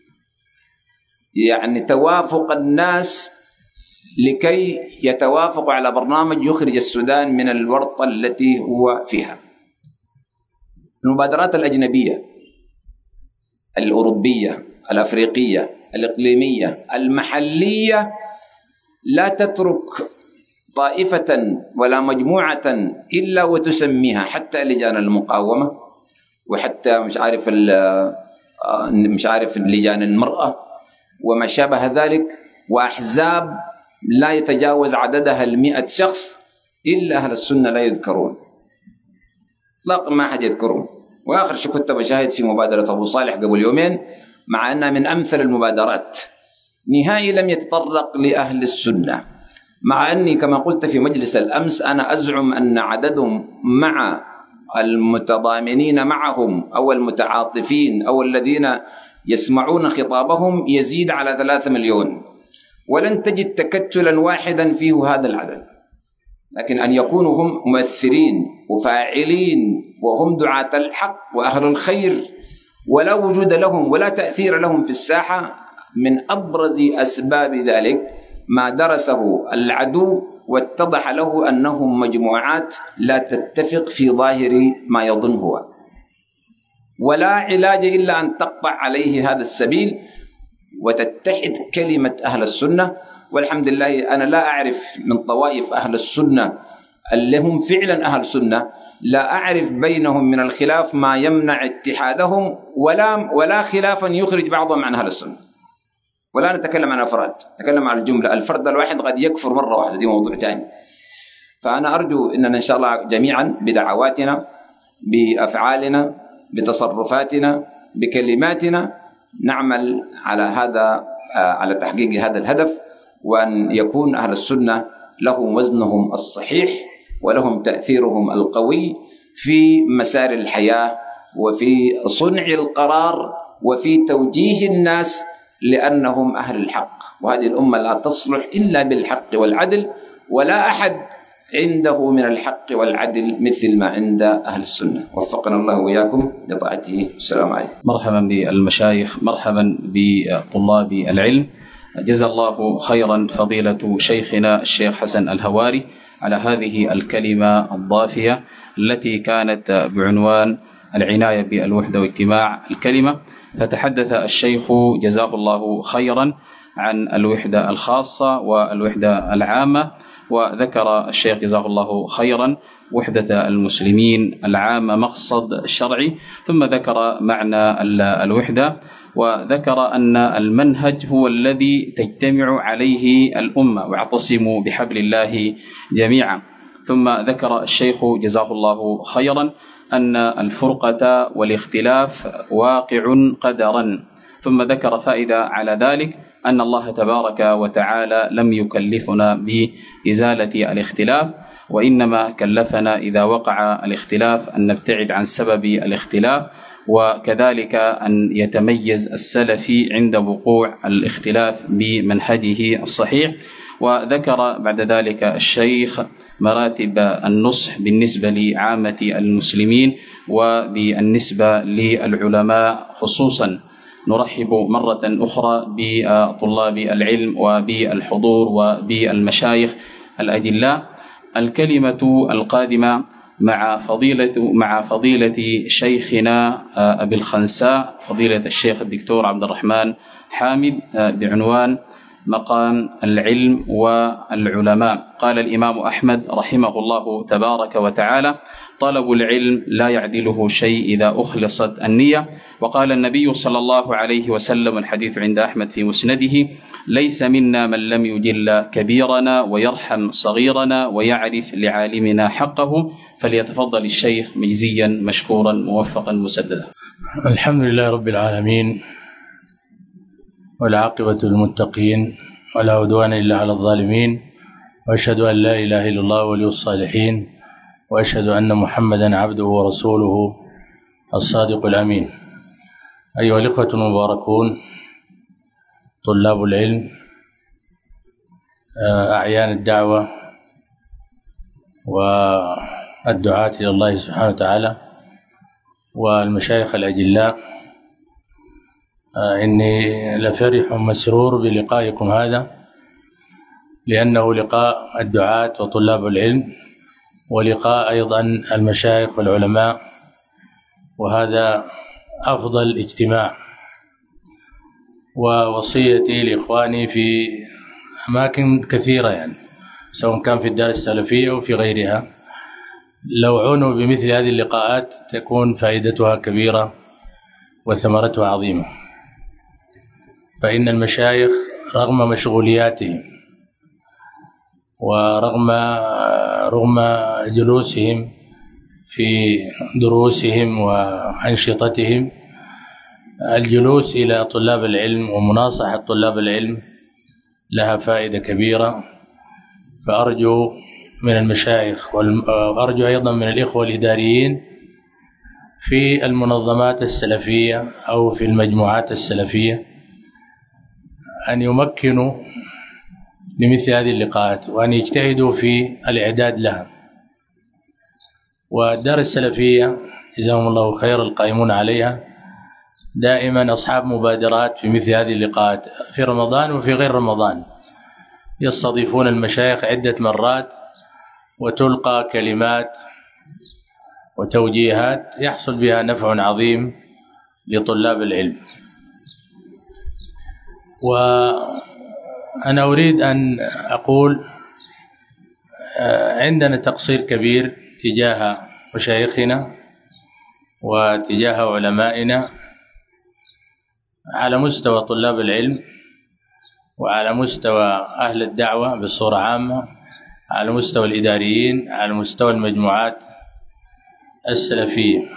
S3: توافق الناس لكي يتوافقوا على برنامج يخرج السودان من الورطة التي هو فيها. المبادرات الأجنبية الأوروبية الأفريقية الإقليمية المحلية لا تترك طائفة ولا مجموعة إلا وتسميها، حتى لجان المقاومة، وحتى مش عارف لجان المرأة وما شابه ذلك، وأحزاب لا يتجاوز عددها 100 شخص، إلا أهل السنة لا يذكرون إطلاقا، ما حد يذكرون. وآخر شيء كنت بشاهد في مبادرة أبو صالح قبل يومين، مع أنها من أمثل المبادرات، نهائي لم يتطرق لأهل السنة، مع أني كما قلت في مجلس الأمس أنا أزعم أن عددهم مع المتضامنين معهم أو المتعاطفين أو الذين يسمعون خطابهم يزيد على 3 مليون، ولن تجد تكتلا واحدا فيه هذا العدد. لكن أن يكونوا هم مؤثرين وفاعلين وهم دعاة الحق وأهل الخير ولا وجود لهم ولا تأثير لهم في الساحة، من أبرز أسباب ذلك ما درسه العدو واتضح له أنهم مجموعات لا تتفق في ظاهر ما يظن هو، ولا علاج إلا أن تقطع عليه هذا السبيل وتتحد كلمة أهل السنة. والحمد لله أنا لا أعرف من طوائف أهل السنة اللي هم فعلا أهل السنة، لا أعرف بينهم من الخلاف ما يمنع اتحادهم، ولا خلافا يخرج بعضهم عن أهل السنة. ولا نتكلم عن أفراد، نتكلم عن الجملة. الفرد الواحد قد يكفر مرة واحدة، دي موضوع ثاني. فأنا أرجو أننا إن شاء الله جميعا بدعواتنا بأفعالنا بتصرفاتنا بكلماتنا نعمل على هذا، على تحقيق هذا الهدف، وأن يكون أهل السنة لهم وزنهم الصحيح ولهم تأثيرهم القوي في مسار الحياة وفي صنع القرار وفي توجيه الناس، لأنهم أهل الحق. وهذه الأمة لا تصلح إلا بالحق والعدل، ولا أحد عنده من الحق والعدل مثل ما عند أهل السنة. وفقنا الله وإياكم لطاعته. السلام عليكم.
S1: مرحبا بالمشايخ، مرحبا بطلاب العلم. جزا الله خيرا فضيلة شيخنا الشيخ حسن الهواري على هذه الكلمة الضافية التي كانت بعنوان العناية بالوحدة واجتماع الكلمة. فتحدث الشيخ جزاه الله خيرا عن الوحدة الخاصة والوحدة العامة، وذكر الشيخ جزاه الله خيرا وحدة المسلمين العامة مقصد شرعي، ثم ذكر معنى الوحدة، وذكر أن المنهج هو الذي تجتمع عليه الأمة، واعتصموا بحبل الله جميعا. ثم ذكر الشيخ جزاه الله خيرا أن الفرقة والاختلاف واقع قدرا، ثم ذكر فائدة على ذلك أن الله تبارك وتعالى لم يكلفنا بإزالة الاختلاف، وإنما كلفنا إذا وقع الاختلاف أن نبتعد عن سبب الاختلاف، وكذلك أن يتميز السلفي عند وقوع الاختلاف بمنهجه الصحيح. وذكر بعد ذلك الشيخ مراتب النصح بالنسبة لعامة المسلمين وبالنسبة للعلماء خصوصا. نرحب مرة أخرى بطلاب العلم وبالحضور وبالمشايخ الأجلاء. الكلمة القادمة مع فضيلة شيخنا أبي الخنساء، فضيلة الشيخ الدكتور عبد الرحمن حامد، بعنوان مقام العلم والعلماء. قال الإمام أحمد رحمه الله تبارك وتعالى: طلب العلم لا يعدله شيء إذا أخلصت النية. وقال النبي صلى الله عليه وسلم، الحديث عند أحمد في مسنده: ليس منا من لم يجل كبيرنا ويرحم صغيرنا ويعرف لعالمنا حقه. فليتفضل الشيخ مجزيا مشكورا موفقا مسددا.
S5: الحمد لله رب العالمين، والعاقبة للمتقين، ولا عدوان إلا على الظالمين، وأشهد أن لا إله إلا الله ولي الصالحين، وأشهد أن محمدا عبده ورسوله الصادق الأمين. أيها الإخوة المباركون، طلاب العلم، أعيان الدعوة والدعاة إلى الله سبحانه وتعالى والمشايخ الأجلاء، إني لفرح مسرور بلقائكم هذا، لأنه لقاء الدعاة وطلاب العلم، ولقاء أيضا المشايخ والعلماء، وهذا أفضل اجتماع. ووصيتي لإخواني في أماكن كثيرة، يعني سواء كان في الدار السلفية أو في غيرها، لو عنوا بمثل هذه اللقاءات تكون فائدتها كبيرة وثمرتها عظيمة. فإن المشايخ رغم مشغولياتهم ورغم جلوسهم في دروسهم وأنشطتهم، الجلوس إلى طلاب العلم ومناصحة طلاب العلم لها فائدة كبيرة. فأرجو من المشايخ وأرجو أيضا من الإخوة الإداريين في المنظمات السلفية أو في المجموعات السلفية أن يمكنوا لمثل هذه اللقاءات، وأن يجتهدوا في الإعداد لها. والدار السلفية جزاهم الله خير القائمون عليها دائما أصحاب مبادرات في مثل هذه اللقاءات في رمضان وفي غير رمضان، يستضيفون المشايخ عدة مرات وتلقى كلمات وتوجيهات يحصل بها نفع عظيم لطلاب العلم. وأنا أريد أن أقول عندنا تقصير كبير تجاه مشايخنا وتجاه علمائنا على مستوى طلاب العلم، وعلى مستوى أهل الدعوة بصورة عامة، على مستوى الإداريين، على مستوى المجموعات السلفية.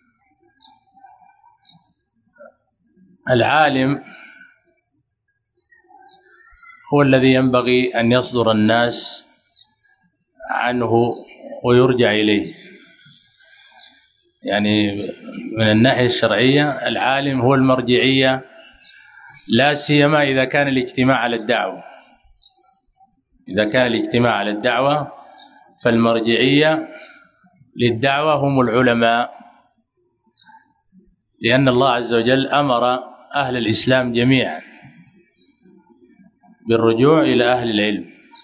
S5: العالم هو الذي ينبغي أن يصدر الناس عنه ويرجع إليه. يعني من الناحية الشرعية العالم هو المرجعية، لا سيما إذا كان الاجتماع على الدعوة. إذا كان الاجتماع على الدعوة فالمرجعية للدعوة هم العلماء، لأن الله عز وجل أمر أهل الإسلام جميعا بالرجوع إلى أهل العلم.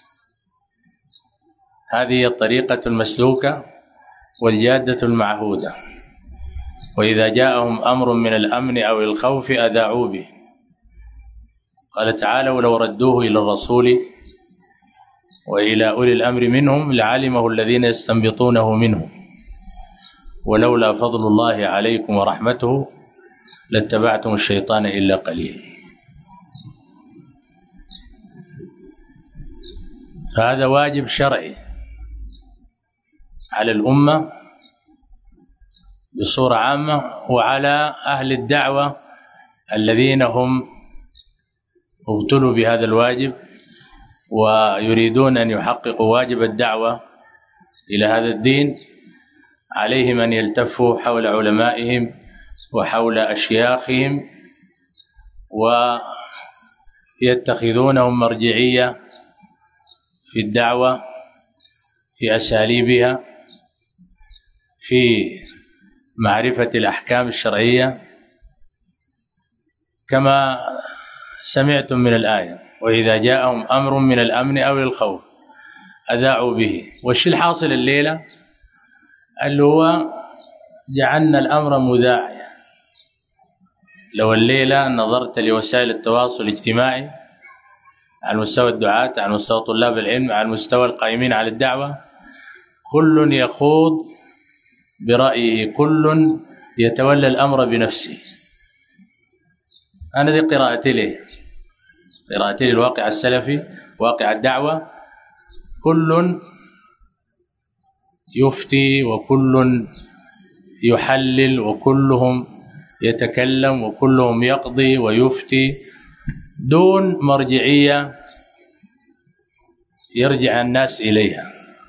S5: هذه الطريقة المسلوكة والجادة المعهودة. وإذا جاءهم أمر من الأمن أو الخوف أذاعوا به. قال تعالى: ولو ردوه إلى الرسول وإلى أولي الأمر منهم لعلمه الذين يستنبطونه منهم ولولا فضل الله عليكم ورحمته لاتبعتم الشيطان إلا قليلا. فهذا واجب شرعي على الأمة بصورة عامة، وعلى أهل الدعوة الذين هم ابتلوا بهذا الواجب ويريدون أن يحققوا واجب الدعوة إلى هذا الدين. عليهم أن يلتفوا حول علمائهم وحول أشياخهم ويتخذونهم مرجعية في الدعوة، في أساليبها، في معرفة الأحكام الشرعية، كما سمعتم من الآية: وإذا جاءهم أمر من الأمن أو الخوف أذاعوا به. والشيء الحاصل الليلة اللي هو جعلنا الأمر مذاعيا. لو الليلة نظرت لوسائل التواصل الاجتماعي على مستوى الدعاة، على مستوى طلاب العلم، على مستوى القائمين على الدعوة، كل يخوض برأيه، كل يتولى الأمر بنفسه. أنا دي قراءتي للواقع السلفي، واقع الدعوة، كل يفتي وكل يحلل وكلهم يتكلم وكلهم يقضي ويفتي دون مرجعية يرجع الناس إليها.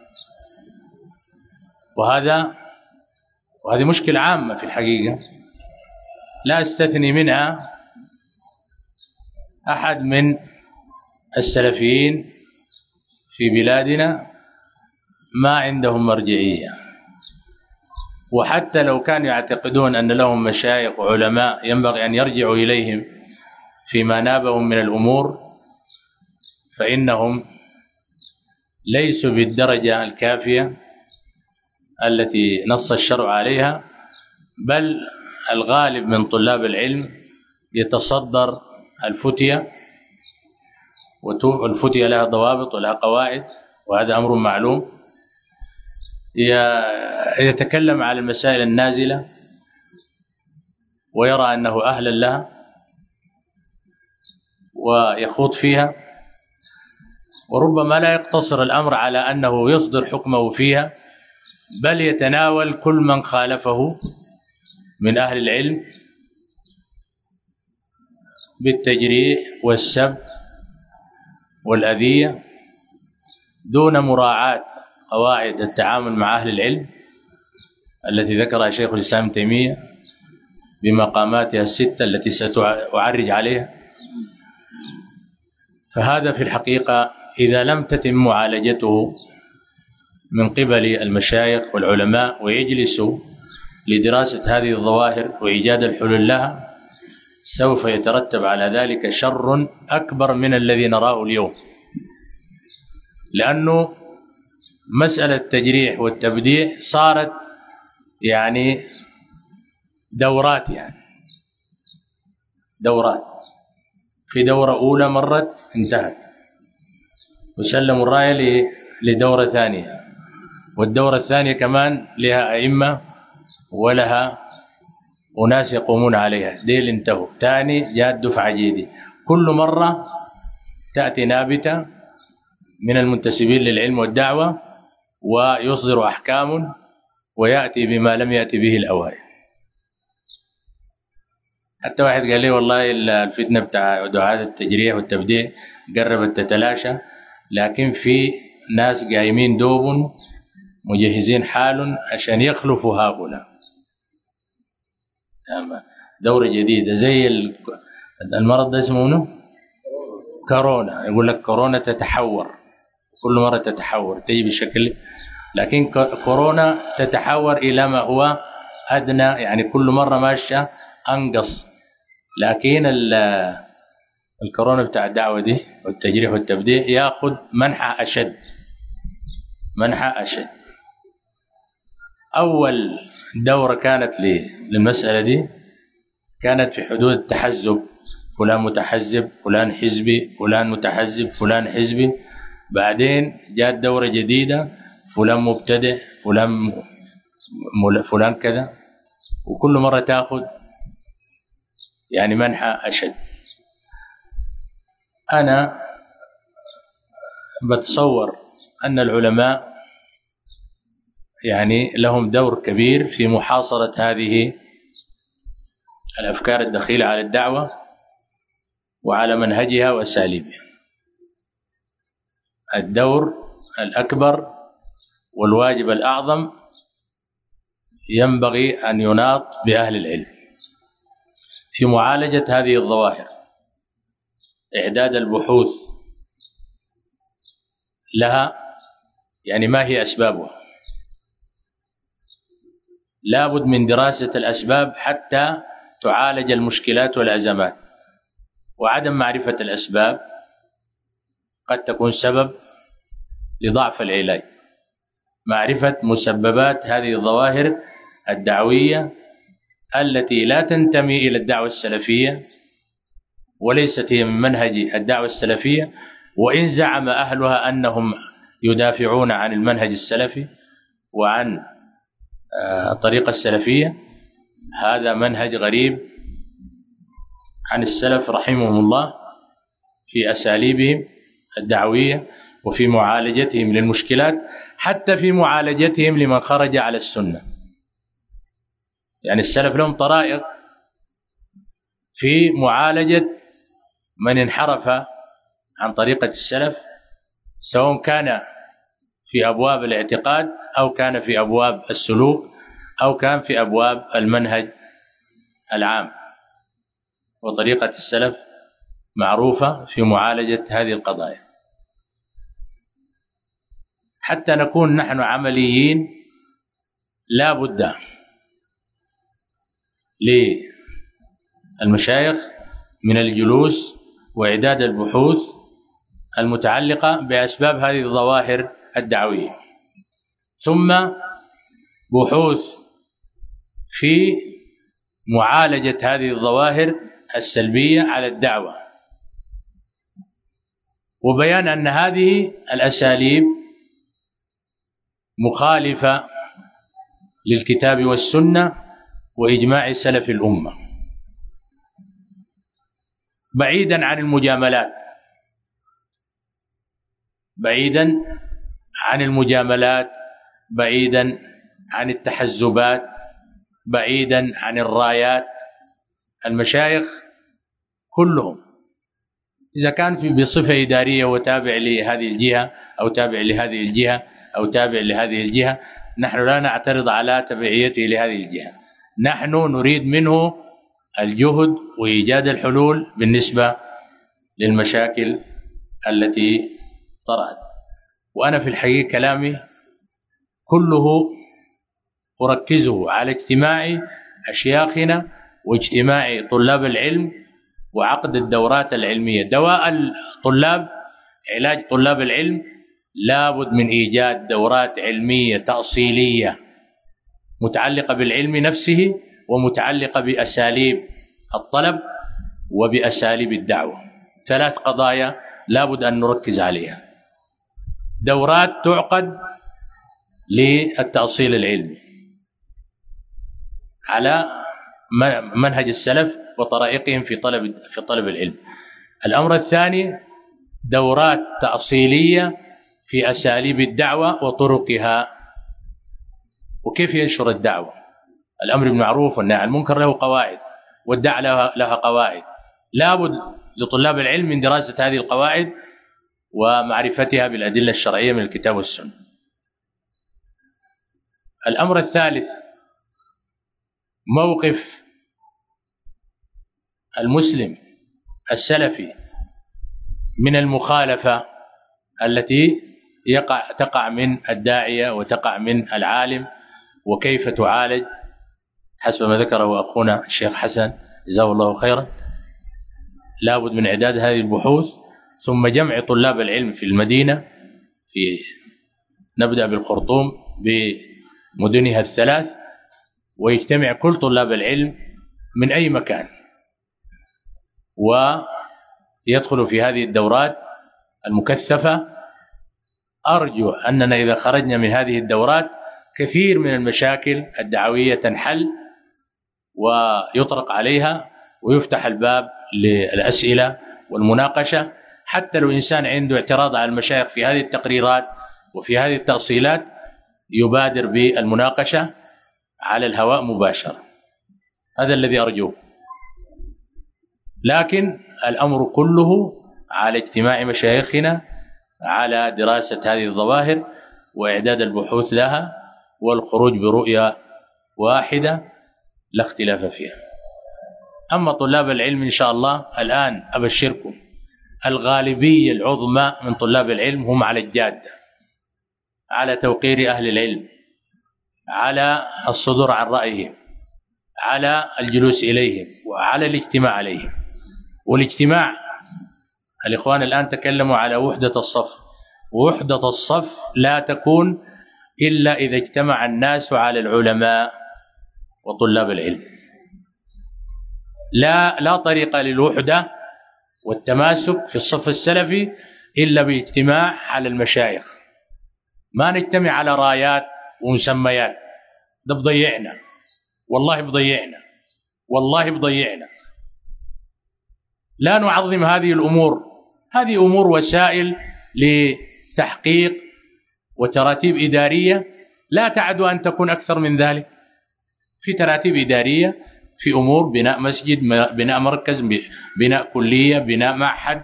S5: وهذه مشكلة عامة في الحقيقة، لا استثني منها أحد من السلفيين في بلادنا ما عندهم مرجعية، وحتى لو كانوا يعتقدون أن لهم مشايخ وعلماء ينبغي أن يرجعوا إليهم فيما نابهم من الأمور، فإنهم ليسوا بالدرجة الكافية التي نص الشرع عليها، بل الغالب من طلاب العلم يتصدر الفتية، والفتية لها ضوابط ولها قواعد، وهذا أمر معلوم. يتكلم على المسائل النازلة ويرى أنه أهلا لها ويخوض فيها، وربما لا يقتصر الأمر على أنه يصدر حكمه فيها، بل يتناول كل من خالفه من أهل العلم بالتجريح والسب والأذية دون مراعاة قواعد التعامل مع أهل العلم التي ذكرها شيخ الإسلام ابن تيمية بمقاماتها الستة التي سأعرج عليها. فهذا في الحقيقة إذا لم تتم معالجته من قبل المشايخ والعلماء ويجلسوا لدراسة هذه الظواهر وإيجاد الحلول لها، سوف يترتب على ذلك شر أكبر من الذي نراه اليوم. لأنه مسألة التجريح والتبديع صارت يعني دورات، دورات، في دورة أولى مرت انتهت وسلموا الراية لدورة ثانية، والدورة الثانية كمان لها أئمة ولها وناس يقومون عليها، ديل انتهوا، ثاني جاءت دفعة جديدة، كل مرة تأتي نابتة من المنتسبين للعلم والدعوة ويصدر أحكام ويأتي بما لم يأتي به الأوائل. حتى واحد قال لي والله الفتنة بتاع دعاة التجريح والتبديع قربت تتلاشى، لكن في ناس قايمين دوب مجهزين حال عشان يخلفوا هؤلاء. دورة جديدة زي المرض ده اسمه كورونا، يقول لك كورونا تتحور، كل مرة تتحور تجي بشكل، لكن كورونا تتحور إلى ما هو أدنى، يعني كل مرة ماشية أنقص. لكن الكورونا بتاع الدعوة دي والتجريح والتبديع يأخذ منحى أشد، منحى أشد. أول دورة كانت للمسألة دي كانت في حدود التحزب، فلان متحزب، فلان حزبي، فلان متحزب، فلان حزبي. بعدين جاءت دورة جديدة، فلان مبتدع، فلان كذا، وكل مرة تأخذ يعني منحى أشد. أنا بتصور أن العلماء يعني لهم دور كبير في محاصرة هذه الأفكار الدخيلة على الدعوة وعلى منهجها وأساليبها. الدور الأكبر والواجب الأعظم ينبغي أن يناط بأهل العلم في معالجة هذه الظواهر، إعداد البحوث لها، يعني ما هي أسبابها، لابد من دراسة الأسباب حتى تعالج المشكلات والأزمات. وعدم معرفة الأسباب قد تكون سبب لضعف العلاج. معرفة مسببات هذه الظواهر الدعوية التي لا تنتمي إلى الدعوة السلفية وليست هي من منهج الدعوة السلفية، وإن زعم أهلها أنهم يدافعون عن المنهج السلفي وعن الطريقة السلفية، هذا منهج غريب عن السلف رحمهم الله في أساليبهم الدعوية وفي معالجتهم للمشكلات، حتى في معالجتهم لمن خرج على السنة. يعني السلف لهم طرائق في معالجة من انحرف عن طريقة السلف، سواء كان في أبواب الاعتقاد أو كان في أبواب السلوك أو كان في أبواب المنهج العام. وطريقة السلف معروفة في معالجة هذه القضايا. حتى نكون نحن عمليين لا بد للمشايخ من الجلوس وإعداد البحوث المتعلقة بأسباب هذه الظواهر الدعوية، ثم بحوث في معالجة هذه الظواهر السلبية على الدعوة، وبيان أن هذه الأساليب مخالفة للكتاب والسنة وإجماع سلف الأمة، بعيدا عن المجاملات، بعيدا عن المجاملات، بعيدا عن التحزبات، بعيدا عن الرايات. المشايخ كلهم إذا كان بصفة إدارية وتابع لهذه الجهة أو تابع لهذه الجهة أو تابع لهذه الجهة، نحن لا نعترض على تبعيته لهذه الجهة، نحن نريد منه الجهد وإيجاد الحلول بالنسبة للمشاكل التي طرأت. وأنا في الحقيقة كلامي كله أركزه على اجتماع أشياخنا واجتماع طلاب العلم وعقد الدورات العلمية. دواء الطلاب، علاج طلاب العلم، لابد من إيجاد دورات علمية تأصيلية متعلقة بالعلم نفسه ومتعلقة بأساليب الطلب وبأساليب الدعوة. 3 قضايا لابد أن نركز عليها. دورات تعقد للتأصيل العلمي على منهج السلف وطرائقهم في طلب العلم. الأمر الثاني دورات تأصيلية في أساليب الدعوة وطرقها وكيف ينشر الدعوة. الأمر بالمعروف والنهي عن المنكر له قواعد، والدعوة لها قواعد، لابد لطلاب العلم من دراسة هذه القواعد ومعرفتها بالأدلة الشرعية من الكتاب والسنة. الأمر الثالث موقف المسلم السلفي من المخالفة التي تقع من الداعية وتقع من العالم، وكيف تعالج حسب ما ذكره أخونا الشيخ حسن جزاه الله خيرا. لابد من إعداد هذه البحوث، ثم جمع طلاب العلم في المدينة، نبدأ بالخرطوم بمدنها ال3، ويجتمع كل طلاب العلم من أي مكان ويدخلوا في هذه الدورات المكثفة. أرجو أننا إذا خرجنا من هذه الدورات كثير من المشاكل الدعوية تنحل ويطرق عليها ويفتح الباب للأسئلة والمناقشة. حتى لو إنسان عنده اعتراض على المشايخ في هذه التقريرات وفي هذه التأصيلات يبادر بالمناقشة على الهواء مباشرة. هذا الذي أرجوه. لكن الأمر كله على اجتماع مشايخنا على دراسة هذه الظواهر وإعداد البحوث لها والخروج برؤية واحدة لا اختلاف فيها. أما طلاب العلم إن شاء الله الآن أبشركم الغالبية العظمى من طلاب العلم هم على الجادة، على توقير أهل العلم، على الصدور عن رأيهم، على الجلوس إليهم، وعلى الاجتماع عليهم. والاجتماع الإخوان الآن تكلموا على وحدة الصف. وحدة الصف لا تكون إلا إذا اجتمع الناس على العلماء وطلاب العلم. لا طريق للوحدة والتماسك في الصف السلفي إلا باجتماع على المشايخ، ما نجتمع على رايات ومسميات. ده بضيعنا، والله بضيعنا، والله بضيعنا. لا نعظم هذه الأمور، هذه أمور وسائل لتحقيق وتراتيب إدارية لا تعد أن تكون أكثر من ذلك. في تراتيب إدارية، في أمور بناء مسجد، بناء مركز، بناء كلية، بناء معهد.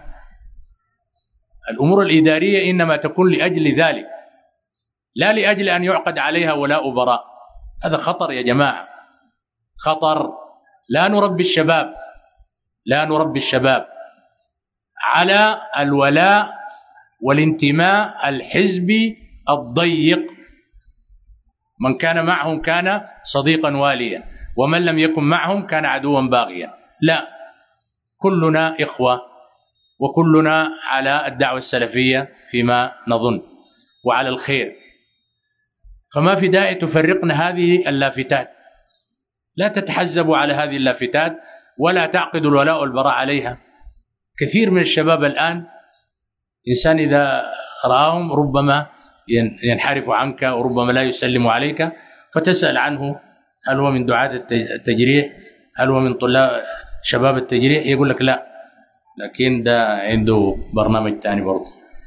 S5: الأمور الإدارية إنما تكون لأجل ذلك، لا لأجل أن يعقد عليها ولاء براء. هذا خطر يا جماعة، خطر. لا نربي الشباب، لا نربي الشباب على الولاء والانتماء الحزبي الضيق. من كان معهم كان صديقا واليا، ومن لم يكن معهم كان عدوا باغيا. لا، كلنا إخوة، وكلنا على الدعوة السلفية فيما نظن وعلى الخير. فما في داعي تفرقنا هذه اللافتات، لا تتحزبوا على هذه اللافتات ولا تعقدوا الولاء والبراء عليها. كثير من الشباب الآن إنسان إذا رآهم ربما ينحرف عنك وربما لا يسلم عليك، فتسأل عنه هل هو من دعاة التجريح، هل هو من طلاب شباب التجريح، يقول لك لا، لكن ده عنده برنامج ثاني برضه.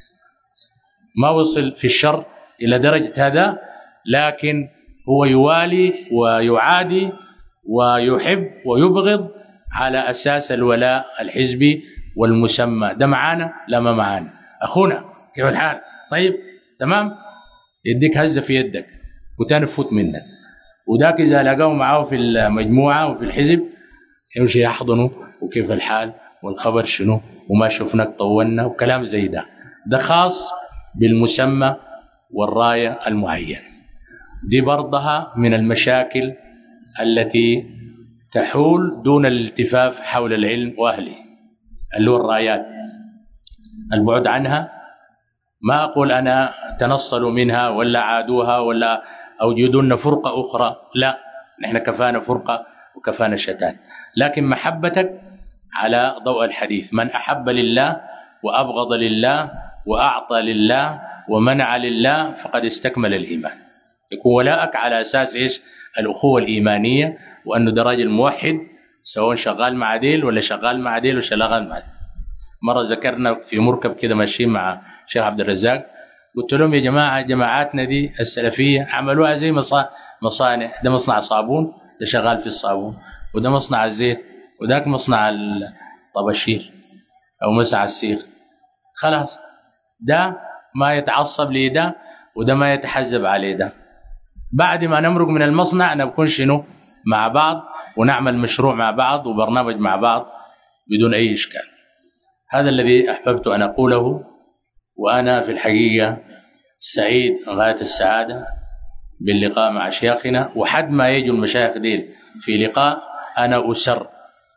S5: ما وصل في الشر إلى درجة هذا، لكن هو يوالي ويعادي ويحب ويبغض على أساس الولاء الحزبي والمسمى. ده معانا؟ لا، ما معانا. أخونا كيف الحال؟ طيب تمام، يديك هزة في يدك وتاني فوت منك. وذاك إذا لقاه معاه في المجموعة وفي الحزب يمشي يحضنه، وكيف الحال والخبر شنو وما شفناك طولنا وكلام زي ده. ده خاص بالمسمى والراية المعين. دي برضها من المشاكل التي تحول دون الالتفاف حول العلم وأهله، اللي هو الرايات. البعد عنها، ما أقول أنا تنصلوا منها ولا عادوها ولا أوجدوا لنا فرقة أخرى، لا، نحن كفانا فرقة وكفانا شتات. لكن محبتك على ضوء الحديث، من أحب لله وأبغض لله وأعطى لله ومنع لله فقد استكمل الإيمان. يكون ولاءك على أساس إيش؟ الأخوة الإيمانية، وأنه ده راجل موحد، سواء شغال مع ديل ولا شغال مع ديل وشغال مع ديل. مرة ذكرنا في مركب كده ماشيين مع شيخ عبد الرزاق، قلت لهم يا جماعة جماعاتنا دي السلفية عملوها زي مصانع. ده مصنع صابون، ده شغال في الصابون، وده مصنع الزيت، وذاك مصنع الطباشير أو مصنع السيخ. خلاص، ده ما يتعصب لي ده، وده ما يتحزب عليه ده. بعد ما نمرق من المصنع نكون شنو مع بعض، ونعمل مشروع مع بعض وبرنامج مع بعض بدون أي إشكال. هذا الذي أحببت أن أقوله، وأنا في الحقيقة سعيد غاية السعادة باللقاء مع شيخنا. وحد ما يجوا المشايخ ديل في لقاء أنا أسر،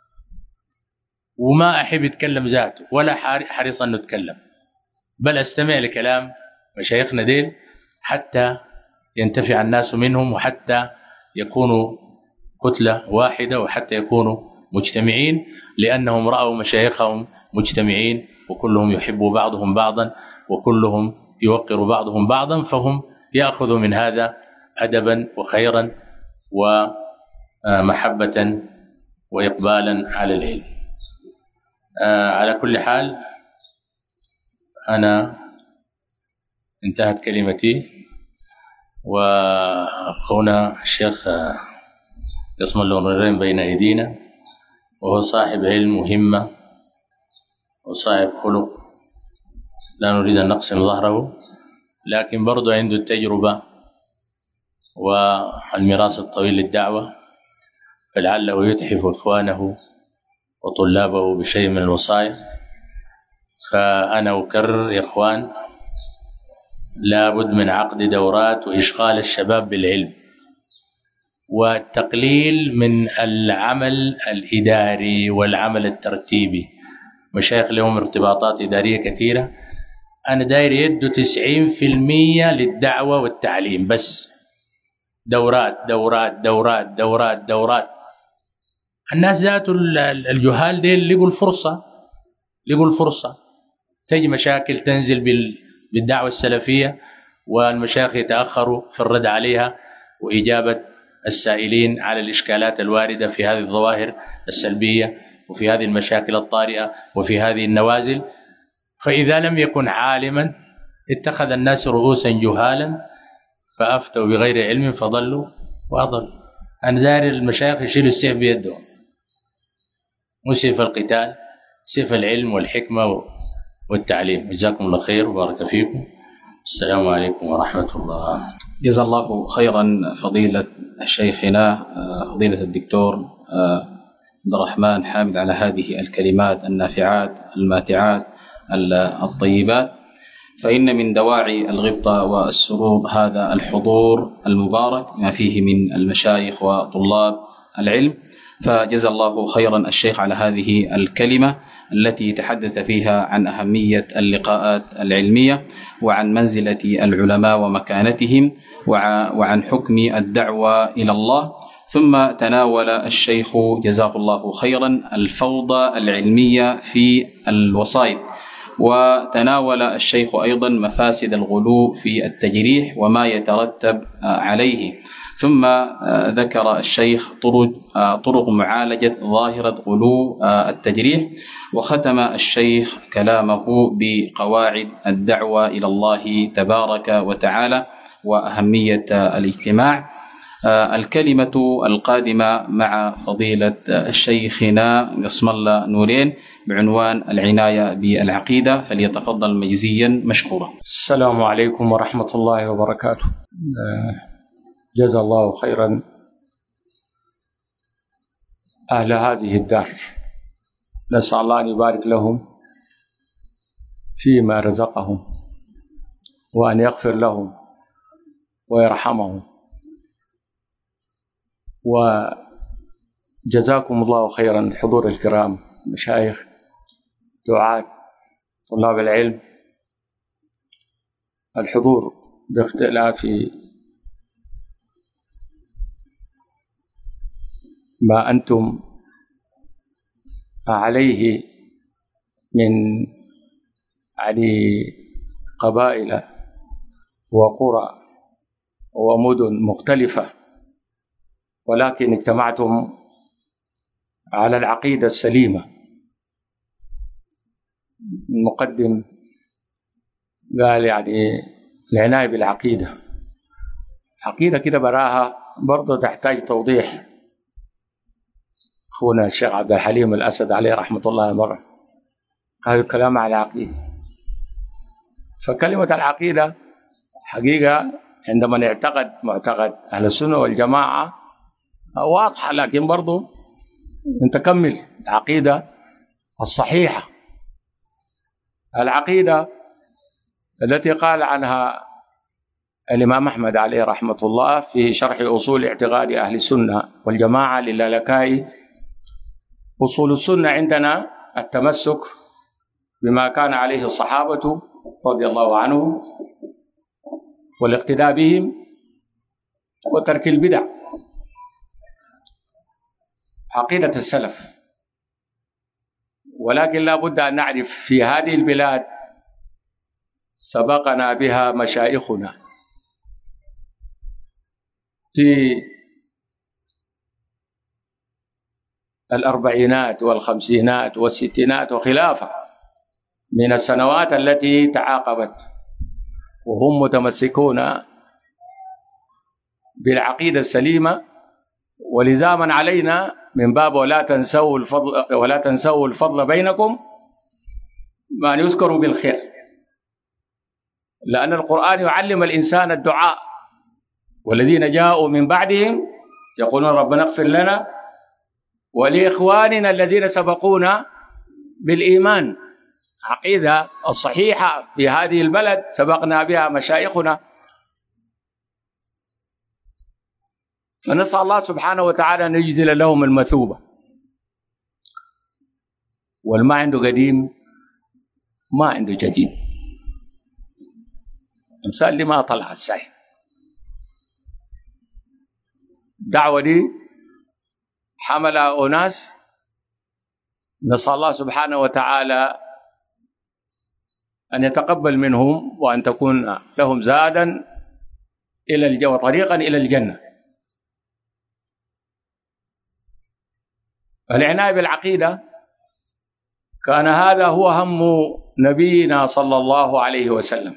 S5: وما أحب يتكلم ذاته ولا حريص أن نتكلم، بل أستمع لكلام مشايخنا ديل حتى ينتفع الناس منهم، وحتى يكونوا كتلة واحدة، وحتى يكونوا مجتمعين، لأنهم رأوا مشايخهم مجتمعين وكلهم يحب بعضهم بعضا وكلهم يوقر بعضهم بعضا، فهم يأخذوا من هذا أدبا وخيرا ومحبة وإقبالا على العلم. على كل حال أنا انتهت كلمتي، وأخونا الشيخ يصمد النورين بين أيدينا، وهو صاحب علم وهمة وصاحب خلق لا نريد أن نقسم ظهره، لكن برضو عنده التجربة والميراث الطويل للدعوة، فلعله يتحف إخوانه وطلابه بشيء من الوصايا. فأنا أكرر يا إخوان، لابد من عقد دورات وإشغال الشباب بالعلم، والتقليل من العمل الإداري والعمل الترتيبي. مشايخ لهم ارتباطات إدارية كثيرة، أنا داير يده 90% للدعوة والتعليم بس، دورات دورات دورات دورات دورات. الناس ذات الجهال ديل لقوا الفرصة، تجي مشاكل تنزل بالدعوة السلفية، والمشايخ يتأخروا في الرد عليها وإجابة السائلين على الإشكالات الواردة في هذه الظواهر السلبية وفي هذه المشاكل الطارئة وفي هذه النوازل. فإذا لم يكن عالما اتخذ الناس رؤوسا جهالا فأفتوا بغير علم فضلوا وأضلوا. أنا داري المشايخ يشيلوا السيف بيدهم، مو سيف القتال، سيف العلم والحكمة والتعليم. جزاكم الله خير وبارك فيكم. السلام عليكم ورحمة الله.
S1: جزا الله خيرا فضيلة شيخنا فضيلة الدكتور عبد الرحمن حامد على هذه الكلمات النافعات الماتعات الطيبات. فإن من دواعي الغبطة والسرور هذا الحضور المبارك ما فيه من المشايخ وطلاب العلم. فجزا الله خيرا الشيخ على هذه الكلمة التي تحدث فيها عن أهمية اللقاءات العلمية وعن منزلة العلماء ومكانتهم وعن حكم الدعوة إلى الله. ثم تناول الشيخ جزاه الله خيرا الفوضى العلمية في الوسائط، وتناول الشيخ أيضا مفاسد الغلو في التجريح وما يترتب عليه. ثم ذكر الشيخ طرق معالجة ظاهرة غلو التجريح، وختم الشيخ كلامه بقواعد الدعوة إلى الله تبارك وتعالى وأهمية الاجتماع. الكلمة القادمة مع فضيلة شيخنا قسم الله نورين بعنوان العناية بالعقيدة، فليتفضل مجزيا مشكورا.
S6: السلام عليكم ورحمة الله وبركاته. جزا الله خيرا أهل هذه الدار، نسأل الله أن يبارك لهم فيما رزقهم وأن يغفر لهم ويرحمهم. وجزاكم الله خيرا الحضور الكرام، مشايخ، دعاة، طلاب العلم، الحضور باختلاف ما أنتم عليه من قبائل وقرى ومدن مختلفة، ولكن اجتمعتم على العقيدة السليمة. المقدم قال العناية بالعقيدة. عقيدة كده براها برضه تحتاج توضيح. أخونا الشيخ عبد الحليم الأسد عليه رحمة الله مرة هذا الكلام على العقيدة. فكلمة العقيدة حقيقة عندما نعتقد معتقد أهل السنة والجماعة واضحة، لكن برضو نتكمل العقيدة الصحيحة، العقيدة التي قال عنها الإمام أحمد عليه رحمة الله في شرح أصول اعتقاد أهل السنة والجماعة للالكائي: أصول السنة عندنا التمسك بما كان عليه الصحابة رضي الله عنهم والاقتداء بهم وترك البدع. عقيدة السلف. ولكن لا بد أن نعرف في هذه البلاد سبقنا بها مشايخنا في الأربعينات والخمسينات والستينات وخلافه من السنوات التي تعاقبت، وهم متمسكون بالعقيدة السليمة. ولزاما علينا من باب ولا تنسوا الفضل بينكم ما يذكر بالخير، لأن القرآن يعلم الإنسان الدعاء. والذين جاءوا من بعدهم يقولون ربنا اغفر لنا ولإخواننا الذين سبقونا بالإيمان. عقيدة الصحيحة في هذه البلد سبقنا بها مشايخنا، فنسأل الله سبحانه وتعالى أن يجزل لهم المثوبة. والما عنده قديم ما عنده جديد. مثال لما طلع الساي الدعوة دي حملها أناس نسأل الله سبحانه وتعالى أن يتقبل منهم وأن تكون لهم زادا إلى وطريقا إلى الجنة. العناية بالعقيدة كان هذا هو هم نبينا صلى الله عليه وسلم،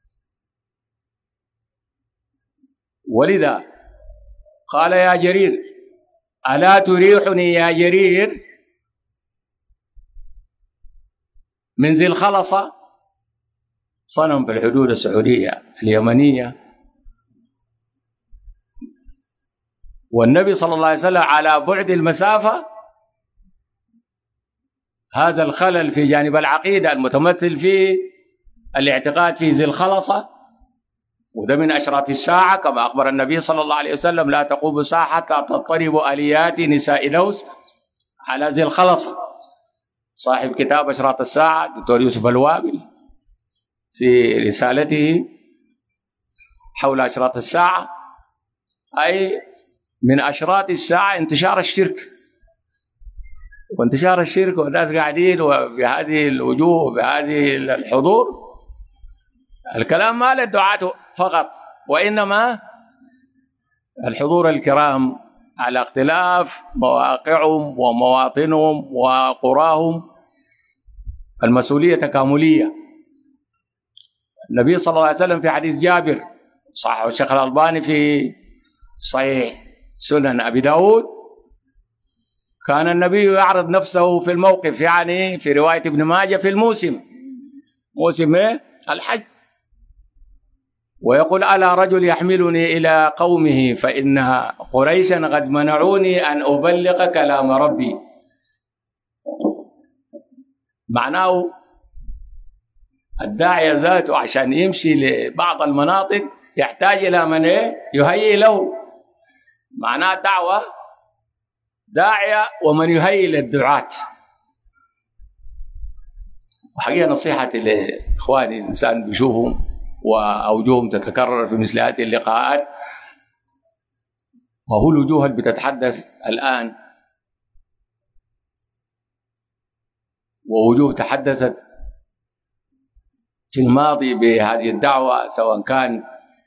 S6: ولذا قال يا جرير ألا تريحني يا جرير من ذي الخلصة، صنم في الحدود السعودية اليمنية، والنبي صلى الله عليه وسلم على بعد المسافة هذا الخلل في جانب العقيدة المتمثل في الاعتقاد في ذي الخلصة، وده من أشراط الساعة كما أخبر النبي صلى الله عليه وسلم لا تقوم الساعة حتى تضطرب آليات نساء دوس على ذي الخلصة. صاحب كتاب أشراط الساعة الدكتور يوسف الوابل في رسالته حول أشراط الساعة، أي من أشراط الساعة انتشار الشرك، وانتشار الشرك والناس قاعدين بهذه الوجوه وبهذه الحضور. الكلام ما للدعاة فقط، وإنما الحضور الكرام على اختلاف مواقعهم ومواطنهم وقراهم، المسؤولية تكاملية. النبي صلى الله عليه وسلم في حديث جابر صححه الشيخ الألباني في صحيح سنن أبي داود، كان النبي يعرض نفسه في الموقف، يعني في رواية ابن ماجه في موسم الحج، ويقول ألا رجل يحملني إلى قومه فإن قريشا قد منعوني أن أبلغ كلام ربي. معناه الداعية ذاته عشان يمشي لبعض المناطق يحتاج إلى من يهيئ له، معناه دعوة داعية ومن يهيئ للدعاة. وحقيقة نصيحتي لإخواني الإنسان بيشوفهم وأوجههم تتكرر في مثل هذه اللقاءات، وهو الوجوه اللي بتتحدث الآن ووجوه تحدثت في الماضي بهذه الدعوة، سواء كان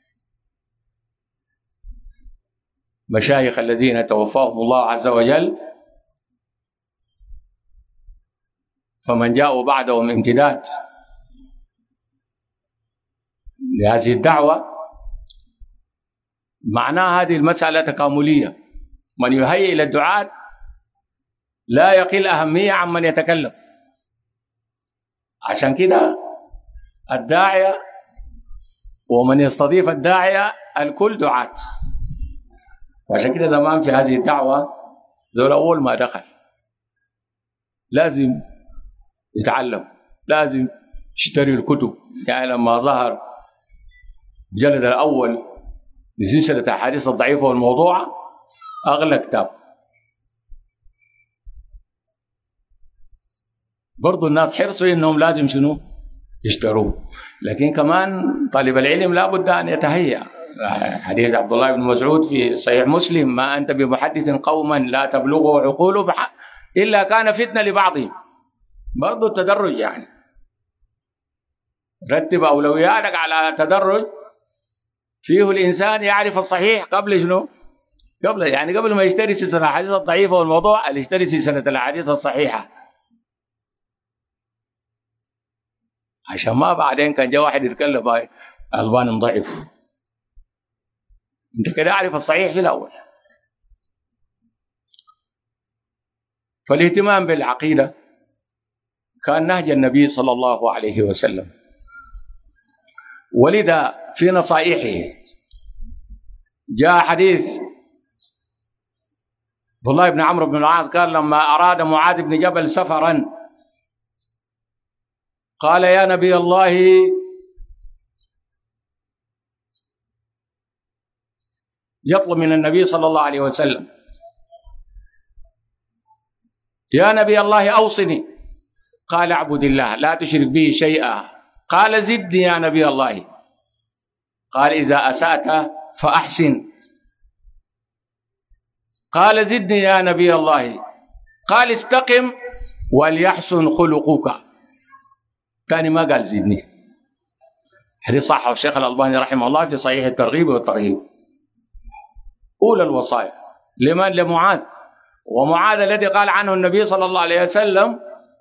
S6: مشايخ الذين توفاهم الله عز وجل فمن جاءوا بعدهم امتداد لهذه الدعوة. معناها هذه المسألة تكاملية، من يهيئ إلى الدعاة لا يقل أهمية عن من يتكلم. عشان كده الداعية ومن يستضيف الداعية الكل دعاة، وعشان كده زمان في هذه الدعوة ذول أول ما دخل لازم يتعلم، لازم يشتري الكتب. يعني لما ظهر الجلد الأول لسلسلة الأحاديث الضعيفة والموضوعة أغلى كتاب، برضو الناس حرصوا إنهم لازم شنو يشتروه. لكن كمان طالب العلم لا بد أن يتهيأ. حديث عبد الله بن مسعود في صحيح مسلم ما أنت بمحدث قوما لا تبلغه عقوله إلا كان فتنة لبعضهم. برضو التدرج، يعني رتب أولوياتك على تدرج فيه الإنسان يعرف الصحيح قبل شنو؟ قبل ما يشتري سلسلة الأحاديث الضعيفة والموضوع يشتري سلسلة الأحاديث الصحيحة، عشان ما بعدين كان جاء واحد يتكلم باي ألباني مضعف. انت كده اعرف الصحيح في الأول. فالاهتمام بالعقيدة كان نهج النبي صلى الله عليه وسلم، ولذا في نصائحه جاء حديث عبد الله بن عمرو بن العاص قال لما أراد معاذ بن جبل سفرا قال يا نبي الله يطلب من النبي صلى الله عليه وسلم يا نبي الله أوصني، قال اعبد الله لا تشرك به شيئا، قال زدني يا نبي الله، قال إذا أسأت فأحسن، قال زدني يا نبي الله، قال استقم وليحسن خلقك. كان ما قال زدني، حديث صححه الشيخ الألباني رحمه الله في صحيح الترغيب والترهيب. أولى الوصايا لمن؟ لمعاذ. ومعاذ الذي قال عنه النبي صلى الله عليه وسلم: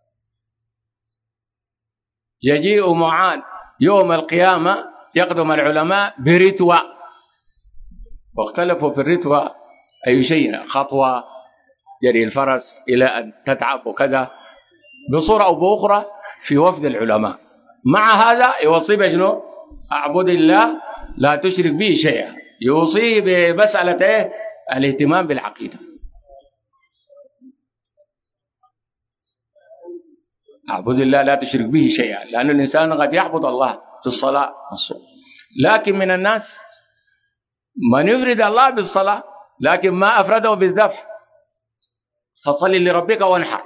S6: يجيء معاذ يوم القيامة يقدم العلماء برتوى، واختلفوا في الرتوى أي شيء، خطوة جري الفرس إلى أن تتعب وكذا، بصورة أو بأخرى في وفد العلماء. مع هذا يوصي بشنو؟ أعبد الله لا تشرك به شيئا، يوصي بمسألة الاهتمام بالعقيدة. أعبد الله لا تشرك به شيئا، لأن الإنسان قد يعبد الله في الصلاة والصوم، لكن من الناس من يفرد الله بالصلاة لكن ما أفرده بالذبح، فصل لربك وانحر.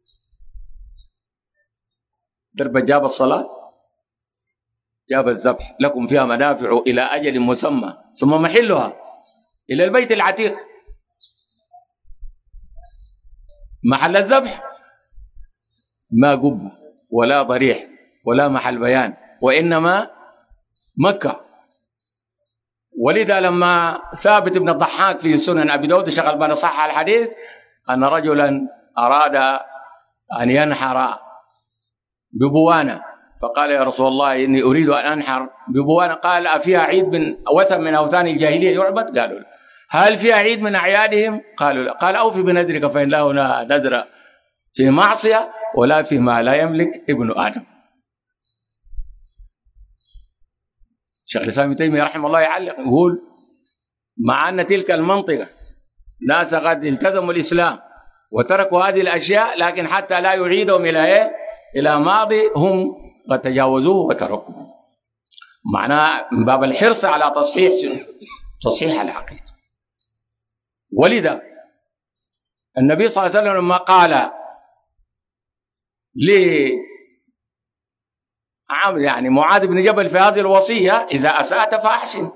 S6: درب جاب الصلاة جاب الذبح، لكم فيها منافع إلى أجل مسمى ثم محلها إلى البيت العتيق. محل الذبح ما قبة ولا ضريح ولا محل بيان، وإنما مكة. ولذا لما ثابت بن الضحاك في سنن أبي داود شغل بن صح الحديث أن رجلا أراد أن ينحر ببوانة، فقال: يا رسول الله إني أريد أن أنحر ببوانة. قال: أفيها عيد من وثن من أوثان الجاهلية يعبد؟ قالوا له. هل فيها عيد من أعيادهم؟ قالوا لا. قال: أوفي بنذرك فإن له نذر في معصية ولا فيما لا يملك ابن آدم. شيخ الإسلام ابن تيمية رحمه الله يعلق يقول: مع أن تلك المنطقة ناس قد التزموا الإسلام وتركوا هذه الأشياء، لكن حتى لا يعيدهم إلى ماضي هم قد تجاوزوه وتركوه. معناه من باب الحرص على تصحيح العقيدة. ولذا النبي صلى الله عليه وسلم لما قال يعني معاذ بن جبل في هذه الوصية: إذا أسأت فأحسن.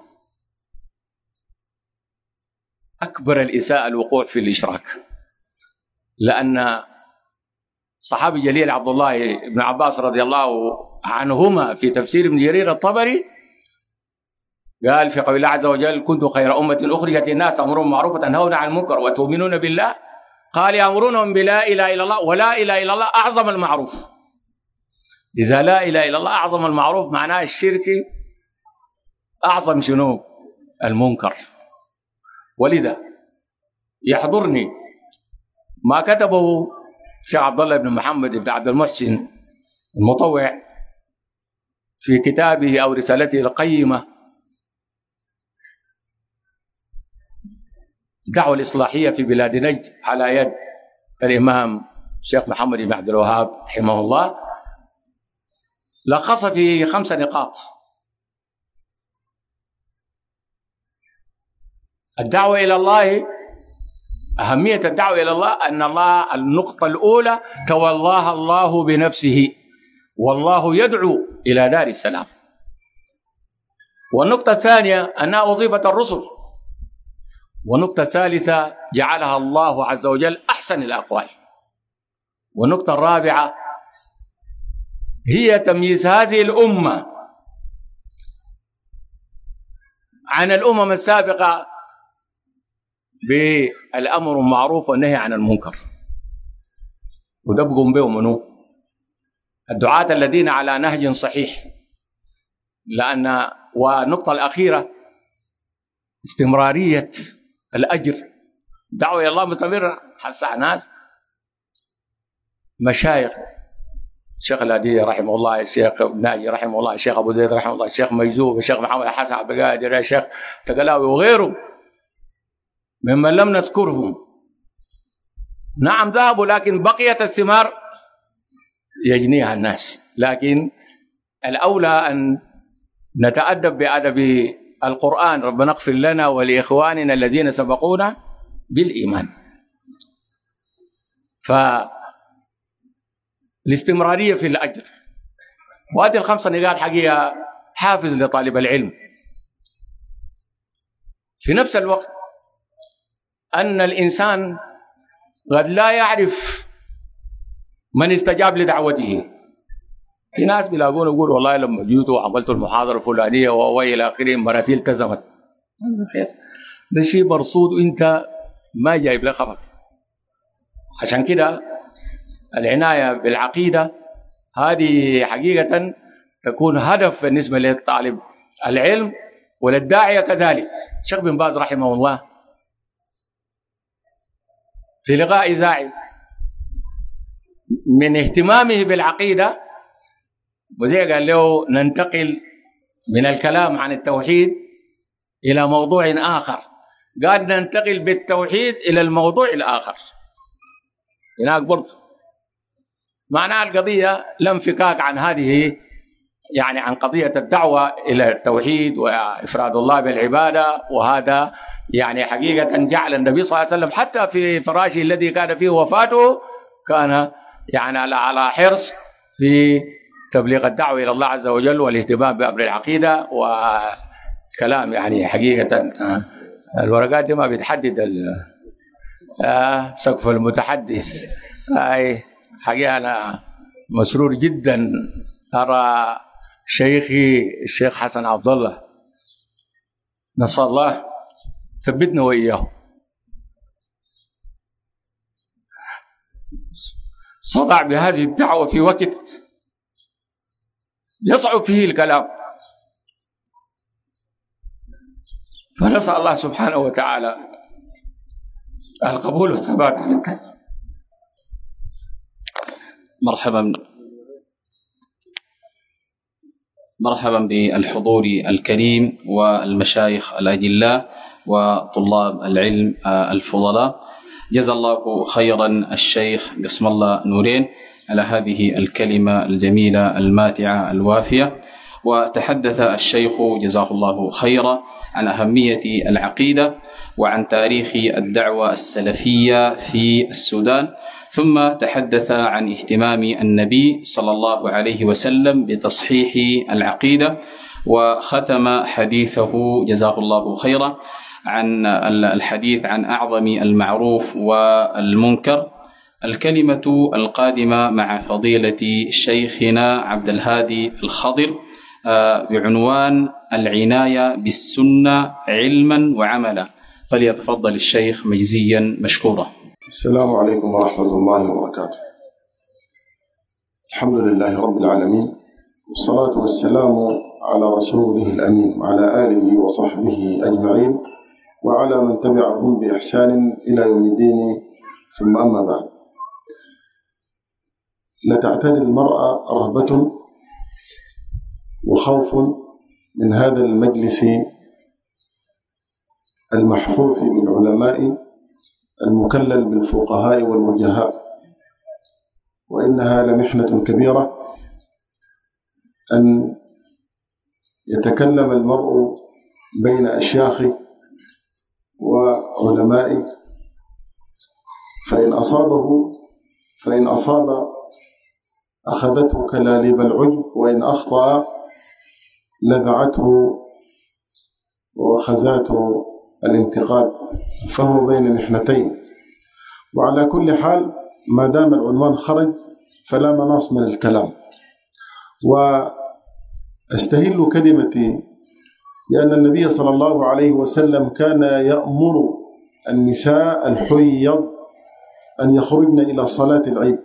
S6: أكبر الإساءة الوقوع في الإشراك، لأن صحابي جليل عبد الله بن عباس رضي الله عنهما في تفسير ابن جرير الطبري قال في قول الله عز وجل: كنت خير أمة أخرجت للناس تأمرون بالمعروف وتنهون عن المنكر وتؤمنون بالله. قال: يأمرونهم بلا إله إلا الله، ولا إله إلا الله أعظم المعروف. إذا لا إله إلا الله أعظم المعروف معناه الشرك أعظم شنو؟ المنكر. ولذا يحضرني ما كتبه الشيخ عبد الله بن محمد بن عبد المحسن المطوع في كتابه أو رسالته القيمة الدعوة الإصلاحية في بلاد نجد على يد الإمام الشيخ محمد بن عبد الوهاب رحمه الله. لخص في 5 نقاط. الدعوة إلى الله، أهمية الدعوة إلى الله أن الله، النقطة الأولى تولاها الله بنفسه، والله يدعو إلى دار السلام. والنقطة الثانية أنها وظيفة الرسل. والنقطة الثالثة جعلها الله عز وجل أحسن الأقوال. والنقطة الرابعة هي تمييز هذه الأمة عن الأمم السابقة بالأمر بالمعروف والنهي عن المنكر. وده بقوم به منو؟ الدعاة الذين على نهج صحيح. لأن والنقطة الأخيرة استمرارية الأجر. دعوة إلى الله مستمرة. حتى ناس مشايخ، الشيخ الهدي رحمه الله، الشيخ ناجي رحمه الله، الشيخ أبو زيد رحمه الله، الشيخ ميزوب، الشيخ محمد حسن عبد القادر، الشيخ تقلاوي وغيرهم ممن لم نذكرهم. نعم ذهبوا، لكن بقيت الثمار يجنيها الناس. لكن الأولى أن نتأدب بأدب القرآن. ربنا اغفر لنا ولإخواننا الذين سبقونا بالإيمان. فالاستمرارية في الأجر. وهذه ال5 نقاط حقيقة حافز لطالب العلم. في نفس الوقت أن الإنسان قد لا يعرف من استجاب لدعوته. في ناس بيلاقون يقول والله لما جيت وعملت المحاضرة الفلانية وإلى آخره مراتي التزمت. ده شيء مرصود وأنت ما جايب له خبر. عشان كده العناية بالعقيدة هذه حقيقة تكون هدف بالنسبة للطالب العلم وللداعية كذلك. الشيخ بن باز رحمه الله في لقاء إذاعي من اهتمامه بالعقيدة وزي قال له ننتقل من الكلام عن التوحيد إلى موضوع آخر، قال ننتقل بالتوحيد إلى الموضوع الآخر. هناك برضه معناها القضية لا انفكاك عن هذه، يعني عن قضية الدعوة إلى التوحيد وإفراد الله بالعبادة. وهذا يعني حقيقة جعل النبي صلى الله عليه وسلم حتى في فراشه الذي كان فيه وفاته كان يعني على حرص في تبليغ الدعوة إلى الله عز وجل والاهتمام بأمر العقيدة والكلام. يعني حقيقة الورقات دي ما بتحدد سقف المتحدث. أي حقيقة أنا مسرور جدا أرى شيخي الشيخ حسن عبد الله، نسأل الله ثبتنا وإياه، صدع بهذه الدعوة في وقت يصعب فيه الكلام، فنسأل الله سبحانه وتعالى القبول والثبات على الكلام.
S1: مرحبا بالحضور الكريم والمشايخ الأجلاء وطلاب العلم الفضلاء. جزا الله خيرا الشيخ قسم الله نورين على هذه الكلمة الجميلة الماتعة الوافية. وتحدث الشيخ جزاه الله خيرا عن أهمية العقيدة وعن تاريخ الدعوة السلفية في السودان، ثم تحدث عن اهتمام النبي صلى الله عليه وسلم بتصحيح العقيدة، وختم حديثه جزاه الله خيرا عن الحديث عن أعظم المعروف والمنكر. الكلمة القادمة مع فضيلة شيخنا عبد الهادي الخضر بعنوان العناية بالسنة علما وعملا، فليتفضل الشيخ مجزيا مشكورا.
S7: السلام عليكم ورحمة الله وبركاته. الحمد لله رب العالمين، والصلاة والسلام على رسوله الأمين وعلى آله وصحبه أجمعين وعلى من تبعهم بإحسان إلى يوم الدين، ثم أما بعد. لتعتني المرأة رهبة وخوف من هذا المجلس المحفوف بالعلماء المكلل بالفقهاء والوجهاء، وإنها لمحنة كبيرة أن يتكلم المرء بين أشياخ وعلماء، فإن أصاب أخذته كلاليب العجب، وإن أخطأ لذعته وخزاته الانتقاد، فهو بين محنتين. وعلى كل حال ما دام العنوان خرج فلا مناص من الكلام. وأستهل كلمتي لأن النبي صلى الله عليه وسلم كان يأمر النساء الحيض أن يخرجن إلى صلاة العيد،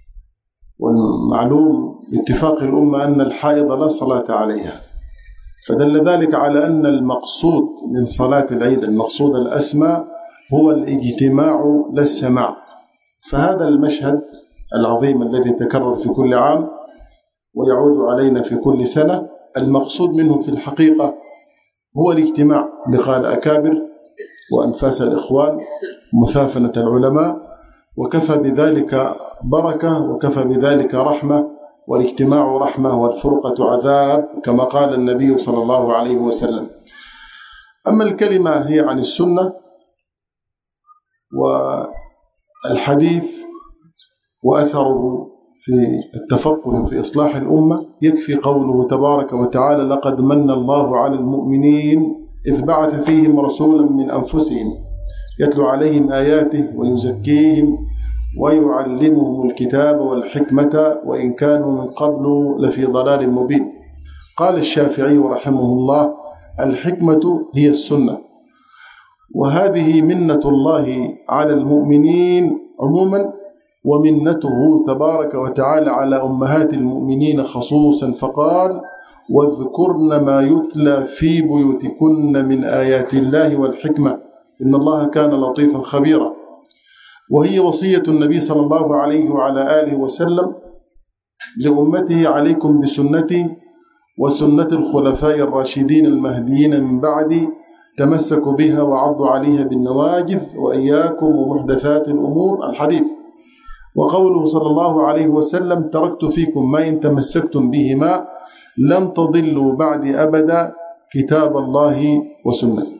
S7: والمعلوم باتفاق الأمة أن الحائض لا صلاة عليها، فدل ذلك على أن المقصود من صلاة العيد، المقصود الأسمى، هو الاجتماع لا السماع. فهذا المشهد العظيم الذي تكرر في كل عام ويعود علينا في كل سنة، المقصود منه في الحقيقة هو الاجتماع، لقاء الأكابر وأنفاس الإخوان، مثافنة العلماء، وكفى بذلك بركة وكفى بذلك رحمة، والاجتماع رحمة والفرقة عذاب، كما قال النبي صلى الله عليه وسلم. أما الكلمة هي عن السنة والحديث وأثره في التفقه في إصلاح الأمة، يكفي قوله تبارك وتعالى: لقد من الله على المؤمنين إذ بعث فيهم رسولا من أنفسهم يتلو عليهم آياته ويزكيهم ويعلمهم الكتاب والحكمة وإن كانوا من قبل لفي ضلال مبين. قال الشافعي رحمه الله: الحكمة هي السنة، وهذه منة الله على المؤمنين عموما، ومنته تبارك وتعالى على أمهات المؤمنين خصوصا، فقال: واذكرن ما يتلى في بيوتكن من آيات الله والحكمة إن الله كان لطيفا خبيرا. وهي وصية النبي صلى الله عليه وعلى آله وسلم لأمته: عليكم بسنتي وسنة الخلفاء الراشدين المهديين من بعدي، تمسكوا بها وعضوا عليها بالنواجذ، وإياكم ومحدثات الأمور، الحديث. وقوله صلى الله عليه وسلم: تركت فيكم ما إن تمسكتم بهما لن تضلوا بعد أبدا، كتاب الله وسنتي.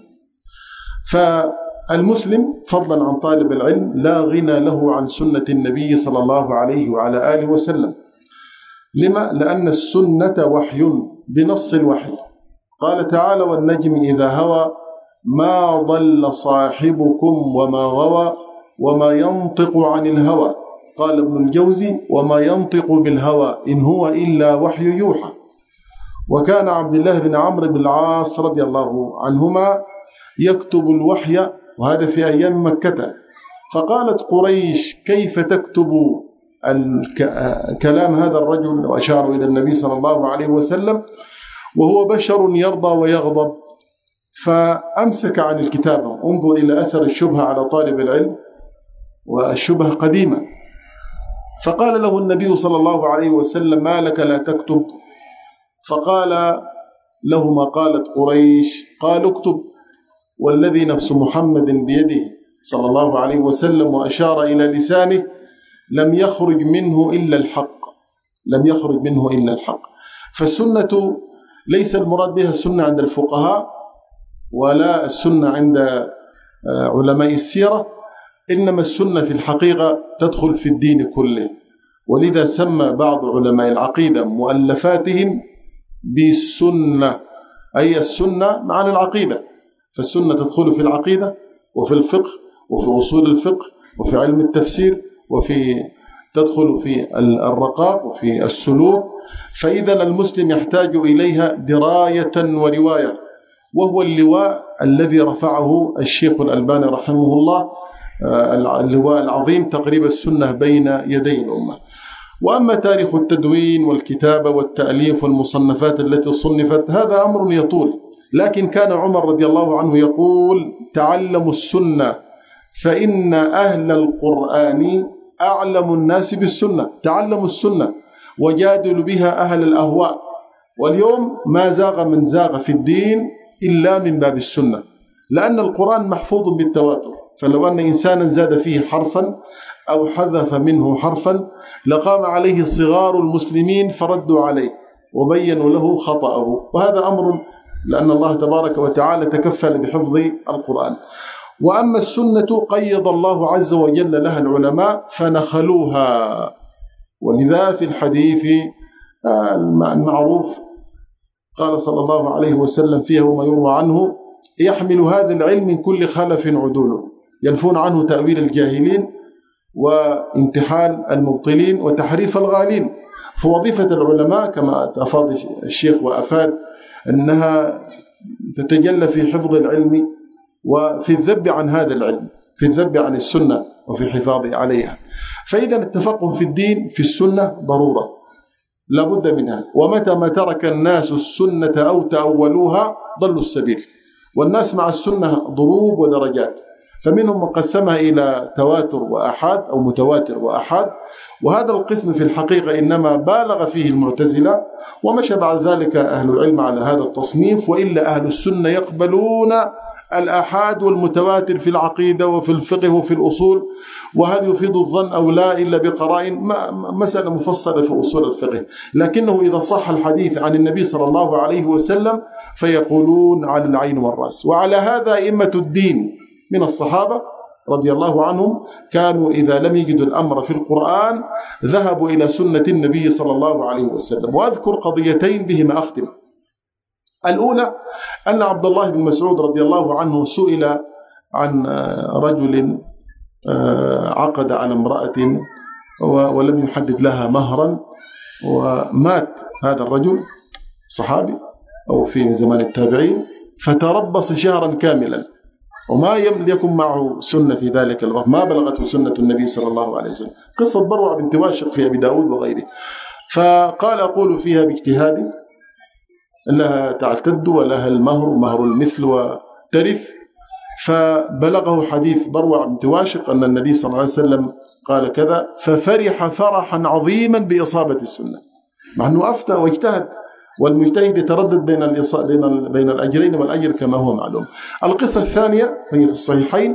S7: فالمسلم فضلا عن طالب العلم لا غنى له عن سنة النبي صلى الله عليه وعلى آله وسلم. لما؟ لأن السنة وحي بنص الوحي. قال تعالى: والنجم إذا هوى ما ضل صاحبكم وما غوى وما ينطق عن الهوى. قال ابن الجوزي: وما ينطق بالهوى إن هو إلا وحي يوحى. وكان عبد الله بن عمرو بن العاص رضي الله عنهما يكتب الوحي، وهذا في أيام مكة، فقالت قريش: كيف تكتب كلام هذا الرجل؟ وأشاروا إلى النبي صلى الله عليه وسلم وهو بشر يرضى ويغضب، فأمسك عن الكتابة. انظر إلى أثر الشبهة على طالب العلم، والشبهة قديمة. فقال له النبي صلى الله عليه وسلم: ما لك لا تكتب؟ فقال له ما قالت قريش. قال: اكتب والذي نفس محمد بيده صلى الله عليه وسلم، وأشار إلى لسانه: لم يخرج منه إلا الحق، لم يخرج منه إلا الحق. فالسنة ليس المراد بها السنة عند الفقهاء ولا السنة عند علماء السيرة، إنما السنة في الحقيقة تدخل في الدين كله. ولذا سمى بعض علماء العقيدة مؤلفاتهم بالسنة، أي السنة معنى العقيدة. فالسنة تدخل في العقيدة وفي الفقه وفي أصول الفقه وفي علم التفسير، تدخل في الرقاق وفي السلوك. فإذا المسلم يحتاج إليها دراية ورواية، وهو اللواء الذي رفعه الشيخ الألباني رحمه الله، اللواء العظيم تقريب السنة بين يدي الأمة. وأما تاريخ التدوين والكتابة والتأليف والمصنفات التي صنفت هذا أمر يطول، لكن كان عمر رضي الله عنه يقول: تعلموا السنة فإن أهل القرآن أعلم الناس بالسنة. تعلموا السنة وجادلوا بها أهل الأهواء. واليوم ما زاغ من زاغ في الدين إلا من باب السنة، لأن القرآن محفوظ بالتواتر، فلو أن إنسانا زاد فيه حرفا أو حذف منه حرفا لقام عليه صغار المسلمين فردوا عليه وبينوا له خطأه، وهذا أمر لأن الله تبارك وتعالى تكفل بحفظ القرآن. وأما السنة قيض الله عز وجل لها العلماء فنخلوها، ولذا في الحديث المعروف قال صلى الله عليه وسلم فيها وما يروى عنه: يحمل هذا العلم من كل خلف عدوله، ينفون عنه تأويل الجاهلين وانتحال المبطلين وتحريف الغالين. فوظيفة العلماء كما أفاض الشيخ وأفاد أنها تتجلى في حفظ العلم وفي الذب عن هذا العلم، في الذب عن السنة وفي الحفاظ عليها. فإذا التفقه في الدين في السنة ضرورة لا بد منها، ومتى ما ترك الناس السنة أو تأولوها ضلوا السبيل. والناس مع السنة ضروب ودرجات، فمنهم من قسمها إلى تواتر وأحاد أو متواتر وأحاد، وهذا القسم في الحقيقة إنما بالغ فيه المعتزلة، ومشى بعد ذلك أهل العلم على هذا التصنيف. وإلا أهل السنة يقبلون الآحاد والمتواتر في العقيدة وفي الفقه وفي الأصول، وهل يفيد الظن أو لا إلا بقرائن مسألة مفصلة في أصول الفقه. لكنه إذا صح الحديث عن النبي صلى الله عليه وسلم فيقولون على العين والرأس. وعلى هذا أئمة الدين من الصحابة رضي الله عنهم كانوا إذا لم يجدوا الأمر في القرآن ذهبوا إلى سنة النبي صلى الله عليه وسلم. وأذكر قضيتين بهما أختم. الأولى أن عبد الله بن مسعود رضي الله عنه سئل عن رجل عقد على امرأة ولم يحدد لها مهرا، ومات هذا الرجل صحابي أو في زمان التابعين، فتربص شهرا كاملا وما يكن معه سنة في ذلك الوقت، ما بلغته سنة النبي صلى الله عليه وسلم. قصة بروع بنت واشق في أبي داود وغيره. فقال أقول فيها باجتهادي لها تعتد ولها المهر ومهر المثل وترث. فبلغه حديث بروع بنت واشق أن النبي صلى الله عليه وسلم قال كذا، ففرح فرحا عظيما بإصابة السنة، مع أنه أفتى واجتهد، والمجتهد يتردد بين الأجرين والأجر كما هو معلوم. القصة الثانية هي في الصحيحين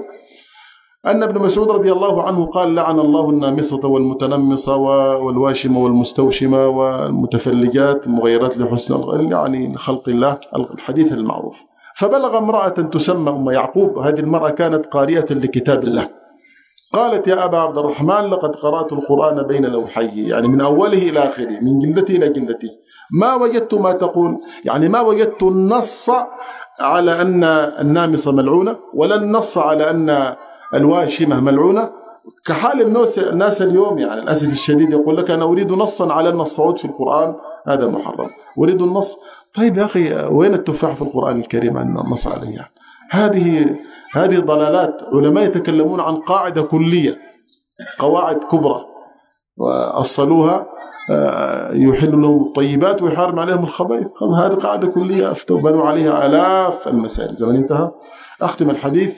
S7: أن ابن مسعود رضي الله عنه قال: لعن الله النامصة والمتنمصة والواشمة والمستوشمة والمتفلجات المغيرات لحسن يعني خلق الله، الحديث المعروف. فبلغ امرأة تسمى أم يعقوب، هذه المرأة كانت قارئة لكتاب الله، قالت: يا أبا عبد الرحمن لقد قرأت القرآن بين لوحيه، يعني من أوله إلى آخره، من جلدتي إلى جلدتي، ما وجدت ما تقول، يعني ما وجدت النص على أن النامصة ملعونة ولا النص على أن الواشمة ملعونة، كحال الناس اليوم. يعني للأسف الشديد يقول لك أنا أريد نصا على أن الصعود في القرآن هذا محرم، أريد النص. طيب يا أخي، وين التفاح في القرآن الكريم أن النص عليه؟ يعني هذه ضلالات. علماء يتكلمون عن قاعدة كلية، قواعد كبرى وأصلوها يحل لهم الطيبات ويحرم عليهم الخبائث، هذه قاعدة كلية أفتوا بنوا عليها آلاف المسائل. زمن انتهى. أختم الحديث.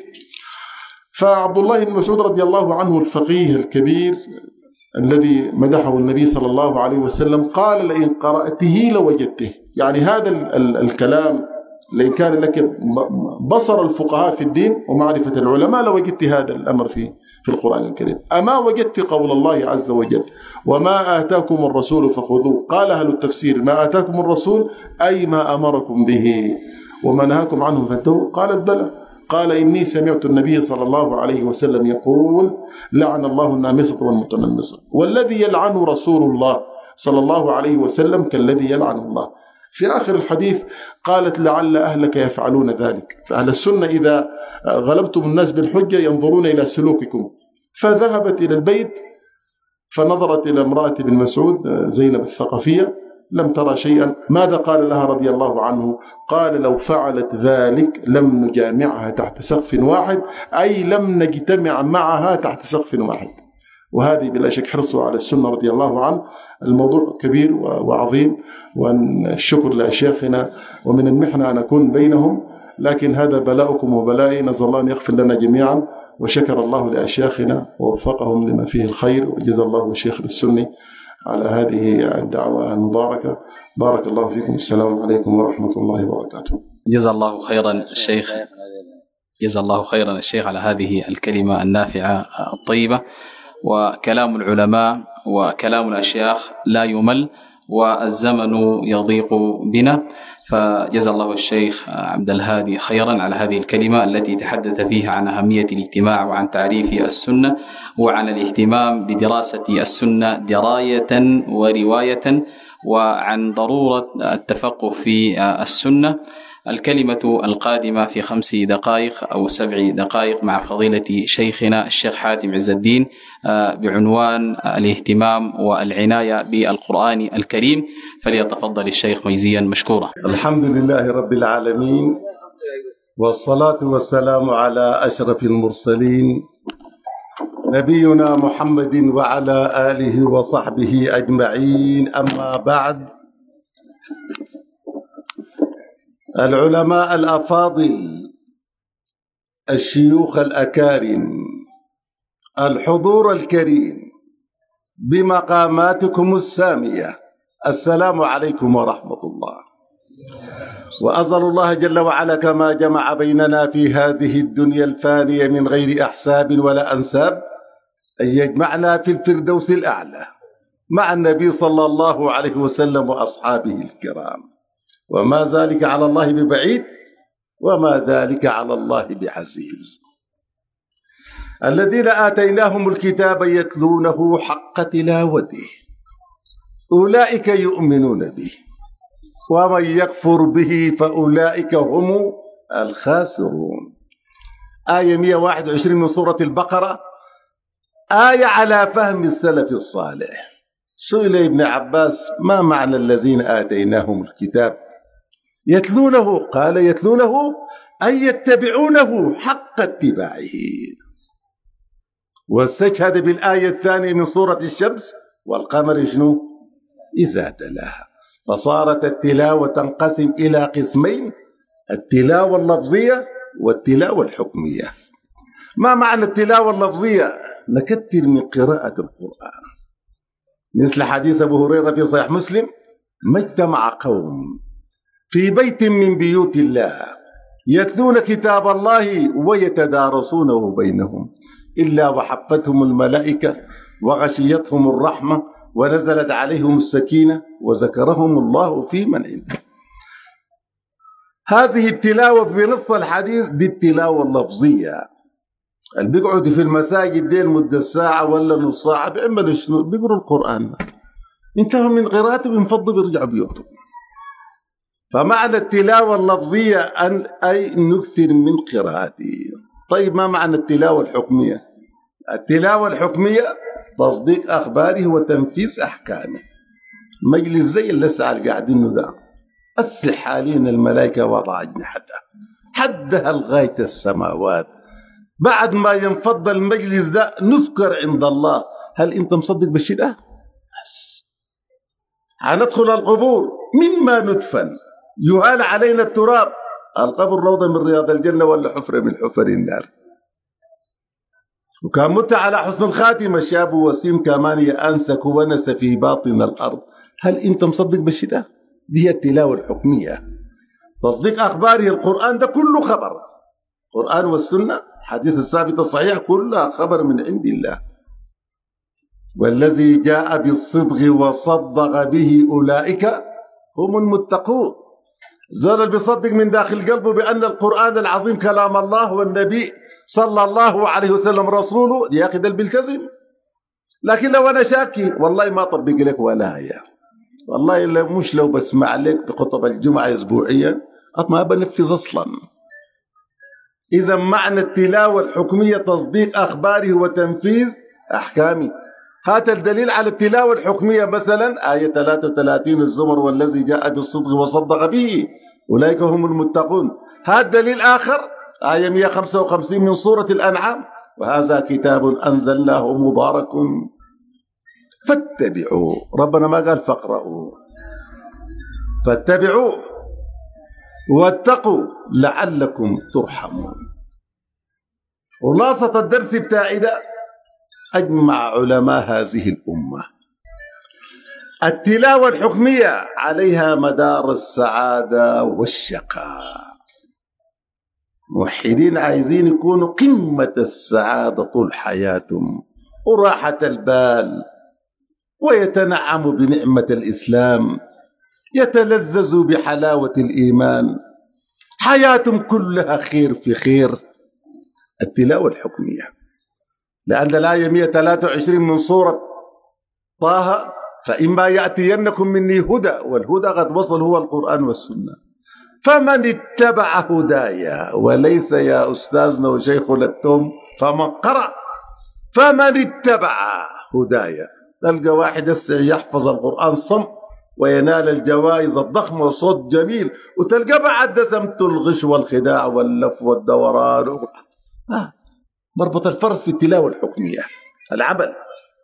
S7: فعبد الله بن مسعود رضي الله عنه الفقيه الكبير الذي مدحه النبي صلى الله عليه وسلم قال: لئن قرأته لوجدته، يعني هذا الكلام لئن كان لك بصر الفقهاء في الدين ومعرفة العلماء لوجدت هذا الأمر في القرآن الكريم. أما وجدت قول الله عز وجل: وما آتاكم الرسول فخذوه. قال أهل التفسير: ما آتاكم الرسول أي ما أمركم به، وما نهاكم عنه فانتهوا. قالت: بلى. قال: إني سمعت النبي صلى الله عليه وسلم يقول: لعن الله النامصة والمتنمصة، والذي يلعنه رسول الله صلى الله عليه وسلم كالذي يلعن الله. في آخر الحديث قالت: لعل أهلك يفعلون ذلك. فأهل السنة إذا غلبتم الناس بالحجة ينظرون إلى سلوككم. فذهبت إلى البيت فنظرت إلى امرأة بن مسعود زينب الثقفية، لم ترى شيئا. ماذا قال لها رضي الله عنه؟ قال: لو فعلت ذلك لم نجامعها تحت سقف واحد، أي لم نجتمع معها تحت سقف واحد. وهذه بلا شك حرصه على السنة رضي الله عنه. الموضوع كبير وعظيم، والشكر لأشياخنا، ومن المحنة أن أكون بينهم، لكن هذا بلاؤكم وبلائي، نسأل الله أن يغفر لنا جميعا. وشكر الله لأشياخنا ووفقهم لما فيه الخير، وجزا الله الشيخ السني على هذه الدعوة المباركة. بارك الله فيكم. السلام عليكم ورحمة الله وبركاته.
S1: جزا الله خيرا الشيخ، جزا الله خيرا الشيخ على هذه الكلمة النافعة الطيبة. وكلام العلماء وكلام الأشياخ لا يمل، والزمن يضيق بنا، فجزا الله الشيخ عبد الهادي خيرا على هذه الكلمة التي تحدث فيها عن أهمية الاجتماع وعن تعريف السنة وعن الاهتمام بدراسة السنة دراية ورواية، وعن ضرورة التفقه في السنة. الكلمة القادمة في 5 دقائق أو 7 دقائق مع فضيلة شيخنا الشيخ حاتم عز الدين بعنوان الاهتمام والعناية بالقرآن الكريم، فليتفضل الشيخ مجزيا مشكورا.
S8: الحمد لله رب العالمين، والصلاة والسلام على أشرف المرسلين نبينا محمد وعلى آله وصحبه أجمعين. أما بعد، العلماء الأفاضل، الشيوخ الأكارم، الحضور الكريم بمقاماتكم السامية، السلام عليكم ورحمة الله. وأسأل الله جل وعلا كما جمع بيننا في هذه الدنيا الفانية من غير أحساب ولا أنساب أن يجمعنا في الفردوس الأعلى مع النبي صلى الله عليه وسلم وأصحابه الكرام. وما ذلك على الله ببعيد، وما ذلك على الله بعزيز. الذين آتيناهم الكتاب يتلونه حق تلاوته أولئك يؤمنون به، ومن يكفر به فأولئك هم الخاسرون. آية 121 من سورة البقرة آية على فهم السلف الصالح. سئل ابن عباس: ما معنى الذين آتيناهم الكتاب يتلونه؟ قال: يتلونه أي يتبعونه حق اتباعه. واستشهد بالآية الثانية من سورة الشمس: والقمر شنو؟ إذا تلاها. فصارت التلاوة تنقسم إلى قسمين: التلاوة اللفظية والتلاوة الحكمية. ما معنى التلاوة اللفظية؟ نكثر من قراءة القرآن، مثل حديث أبو هريرة في صحيح مسلم: ما اجتمع قوم في بيت من بيوت الله يتلون كتاب الله ويتدارسونه بينهم إلا وحفتهم الملائكة وغشيتهم الرحمة ونزلت عليهم السكينة وذكرهم الله في من عنده. هذه التلاوة بنص الحديث دي التلاوة اللفظية. اللي بيقعدوا في المساجد دي مدة ساعة ولا نص ساعة بيعملوا شنو؟ بيقروا القرآن، انتهوا من قراءته بينفضوا بيرجعوا بيوتهم. فمعنى التلاوة اللفظية أي نكثر من قراءته. طيب ما معنى التلاوة الحكمية؟ التلاوة الحكمية تصديق أخباره وتنفيذ أحكامه. مجلس زي اللي لسه قاعدين ده السحالين الملائكة وضع أجنحتها حدها لغاية السماوات. بعد ما ينفض المجلس ده نذكر عند الله. هل أنت مصدق بالشيء ده؟ هندخل القبور مما ندفن، يهال علينا التراب. القبر روضة من رياض الجنة ولا حفرة من حفر النار. وكان مت على حسن الخاتمة شاب وسيم كمان يأنسك ونس في باطن الأرض. هل أنت مصدق بالشيء ده؟ دي التلاوة الحكمية. تصديق أخباره. القرآن ده كله خبر، القرآن والسنة حديث الثابت الصحيح كلها خبر من عند الله. والذي جاء بالصدق وصدق به أولئك هم المتقون. زال اللي بيصدق من داخل قلبه بأن القرآن العظيم كلام الله والنبي صلى الله عليه وسلم رسوله، يا أخي ده بيلتزم. لكن لو أنا شاكي والله ما طبق لك ولا آية، والله مش لو بسمع لك بخطب الجمعة أسبوعيا ما بنفذ أصلا. إذا معنى التلاوة الحكمية تصديق أخباره وتنفيذ أحكامه. هات الدليل على التلاوة الحكمية مثلا آية 33 الزمر: والذي جاء بالصدق وصدق به أولئك هم المتقون. هات دليل آخر آية 155 من سورة الأنعام: وهذا كتاب أنزلناه مبارك فاتبعوه. ربنا ما قال فاقرأوا، فاتبعوا واتقوا لعلكم ترحمون. خلاصة الدرس بتاعي ده: أجمع علماء هذه الأمة التلاوة الحكمية عليها مدار السعادة والشقاء. موحدين عايزين يكونوا قمة السعادة طول حياتهم وراحة البال، ويتنعموا بنعمة الإسلام، يتلذذوا بحلاوة الإيمان، حياتهم كلها خير في خير. التلاوة الحكمية. لأن الآية 123 من سورة طه: فإما يأتينكم مني هدى، والهدى قد وصل هو القرآن والسنة، فمن اتبع هدايا، وليس يا أستاذنا وشيخنا التوم فمن قرأ، فمن اتبع هدايا. تلقى واحد يحفظ القرآن صم وينال الجوائز الضخمة وصوت جميل، وتلقى بعد سمت الغش والخداع واللف والدوران. مربط الفرس في التلاوة الحكمية العمل.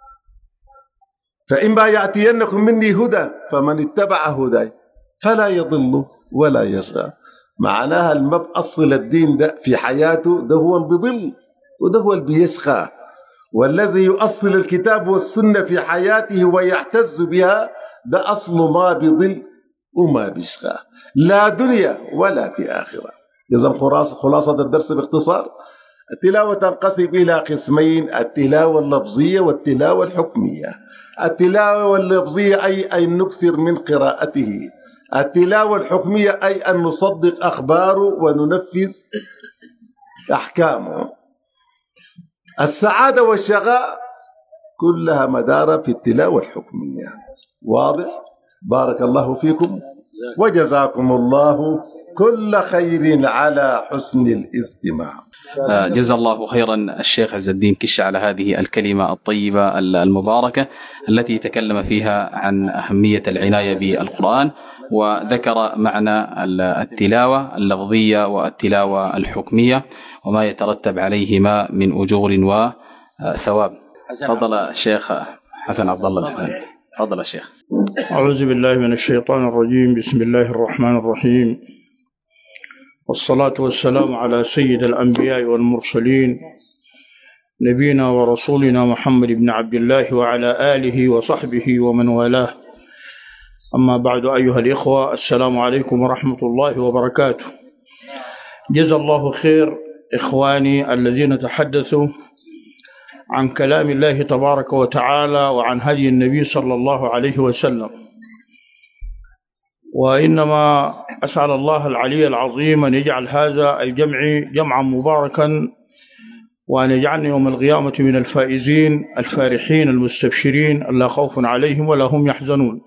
S8: فإما يأتينكم مني هدى فمن اتبع هداي فلا يضل ولا يشقى. معناها المبأصل الدين ده في حياته ده هو اللي بيضل وده هو اللي بيشقى. والذي يؤصل الكتاب والسنة في حياته ويعتز بها ده أصل ما بيضل وما بيشقى، لا دنيا ولا في آخرة. إذا خلاصة الدرس باختصار: التلاوة تنقسم إلى قسمين: التلاوة اللفظية والتلاوة الحكمية. التلاوة اللفظية أي أن نكثر من قراءته. التلاوة الحكمية أي أن نصدق أخباره وننفذ أحكامه. السعادة والشقاء كلها مدار في التلاوة الحكمية. واضح؟ بارك الله فيكم وجزاكم الله كل خير على حسن الاستماع.
S1: جزا الله خيرا الشيخ عز الدين كش على هذه الكلمة الطيبة المباركة التي تكلم فيها عن أهمية العناية بالقرآن، وذكر معنى التلاوة اللفظية والتلاوة الحكمية وما يترتب عليهما من أجور وثواب. تفضل الشيخ حسن عبد الله الحسن. تفضل الشيخ.
S9: أعوذ بالله من الشيطان الرجيم. بسم الله الرحمن الرحيم، والصلاة والسلام على سيد الأنبياء والمرسلين نبينا ورسولنا محمد بن عبد الله وعلى آله وصحبه ومن والاه. أما بعد، أيها الإخوة، السلام عليكم ورحمة الله وبركاته. جزا الله خير إخواني الذين تحدثوا عن كلام الله تبارك وتعالى وعن هدي النبي صلى الله عليه وسلم. وإنما أسأل الله العلي العظيم أن يجعل هذا الجمع جمعا مباركا، وأن يجعلنا يوم القيامة من الفائزين الفارحين المستبشرين لا خوف عليهم ولا هم يحزنون.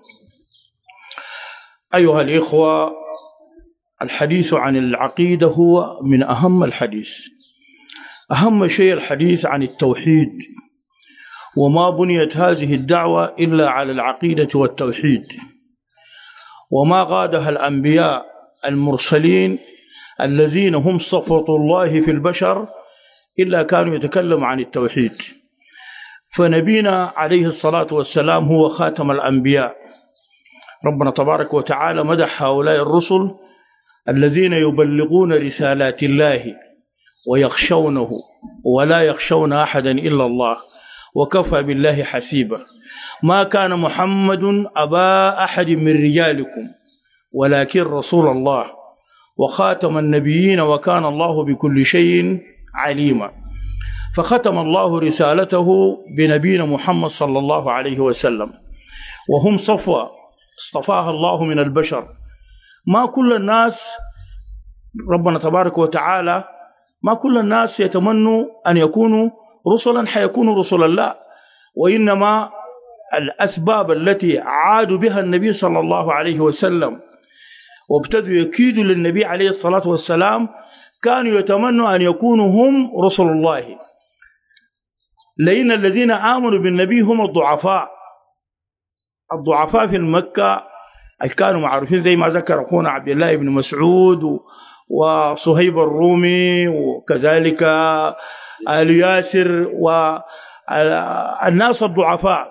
S9: أيها الإخوة، الحديث عن العقيدة هو من أهم الحديث. أهم شيء الحديث عن التوحيد، وما بنيت هذه الدعوة إلا على العقيدة والتوحيد، وما قادها الأنبياء المرسلين الذين هم صفوة الله في البشر إلا كانوا يتكلموا عن التوحيد. فنبينا عليه الصلاة والسلام هو خاتم الأنبياء. ربنا تبارك وتعالى مدح هؤلاء الرسل الذين يبلغون رسالات الله ويخشونه ولا يخشون أحدا إلا الله وكفى بالله حسيبا. ما كان محمد أبا أحد من رجالكم ولكن رسول الله وخاتم النبيين وكان الله بكل شيء عليما. فختم الله رسالته بنبينا محمد صلى الله عليه وسلم، وهم صفوة اصطفاها الله من البشر. ما كل الناس، ربنا تبارك وتعالى ما كل الناس يتمنوا أن يكونوا رسلا حيكونوا رسلا، لا، وإنما الأسباب التي عادوا بها النبي صلى الله عليه وسلم وابتدوا يكيدوا للنبي عليه الصلاة والسلام كانوا يتمنوا أن يكونوا هم رسل الله، لأن الذين آمنوا بالنبي هم الضعفاء في مكة كانوا معروفين، زي ما ذكر أخونا عبد الله بن مسعود وصهيب الرومي وكذلك آل ياسر والناس الضعفاء.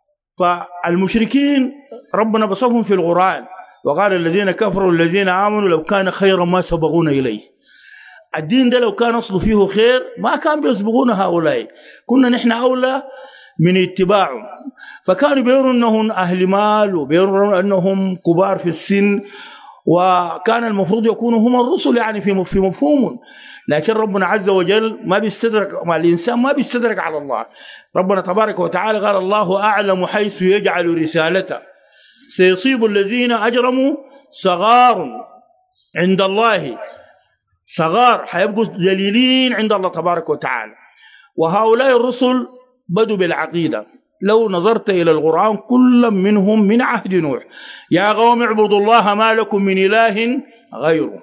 S9: فالمشركين ربنا بصفهم في القرآن وقال الذين كفروا الذين آمنوا لو كان خيرا ما سبقونا إليه. الدين ده لو كان أصله فيه خير ما كان بيسبقون هؤلاء، كنا نحن أولى من اتباعهم. فكانوا بيروا أنهم أهل مال وبيروا أنهم كبار في السن، وكان المفروض يكونوا هم الرسل يعني في مفهوم. لكن ربنا عز وجل ما بيستدرك مع الإنسان، ما بيستدرك على الله. ربنا تبارك وتعالى قال الله أعلم حيث يجعل رسالته سيصيب الذين أجرموا صغار عند الله، صغار حيبقوا جليلين عند الله تبارك وتعالى. وهؤلاء الرسل بدوا بالعقيدة. لو نظرت إلى القرآن كل منهم من عهد نوح: يا قوم اعبدوا الله ما لكم من إله غيره.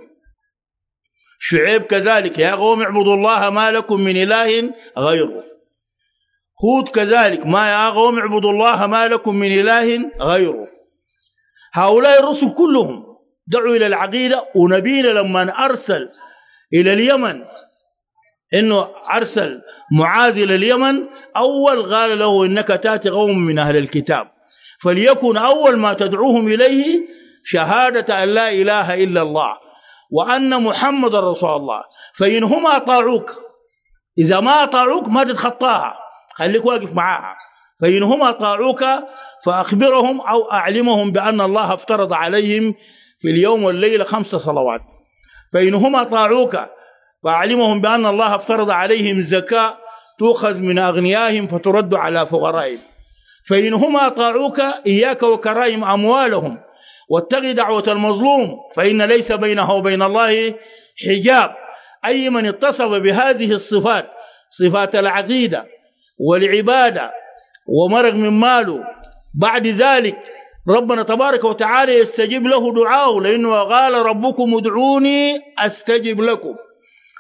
S9: شعيب كذلك: يا قوم اعبدوا الله ما لكم من إله غيره. هود كذلك: ما يا قوم اعبدوا الله ما لكم من إله غيره. هؤلاء الرسل كلهم دعوا إلى العقيدة. ونبينا لما أرسل إلى اليمن، إنه أرسل معاذ إلى اليمن، أول قال له: إنك تأتي قوم من أهل الكتاب فليكن أول ما تدعوهم إليه شهادة أن لا إله إلا الله وأن محمد رسول الله، فإنهم أطاعوك، إذا ما أطاعوك ما تتخطاها، خليك واقف معاها. فإنهم أطاعوك فأخبرهم أو أعلمهم بأن الله افترض عليهم في اليوم والليلة 5 صلوات. فإنهم أطاعوك فأعلمهم بأن الله افترض عليهم زكاة تؤخذ من أغنيائهم فترد على فقرائهم. فإنهم أطاعوك إياك وكرائم أموالهم واتق دعوة المظلوم فإن ليس بينها وبين الله حجاب. أي من اتصف بهذه الصفات، صفات العقيدة والعبادة ومرغ من ماله، بعد ذلك ربنا تبارك وتعالى يستجيب له دعاءه، لأنه قال: ربكم ادعوني أستجب لكم.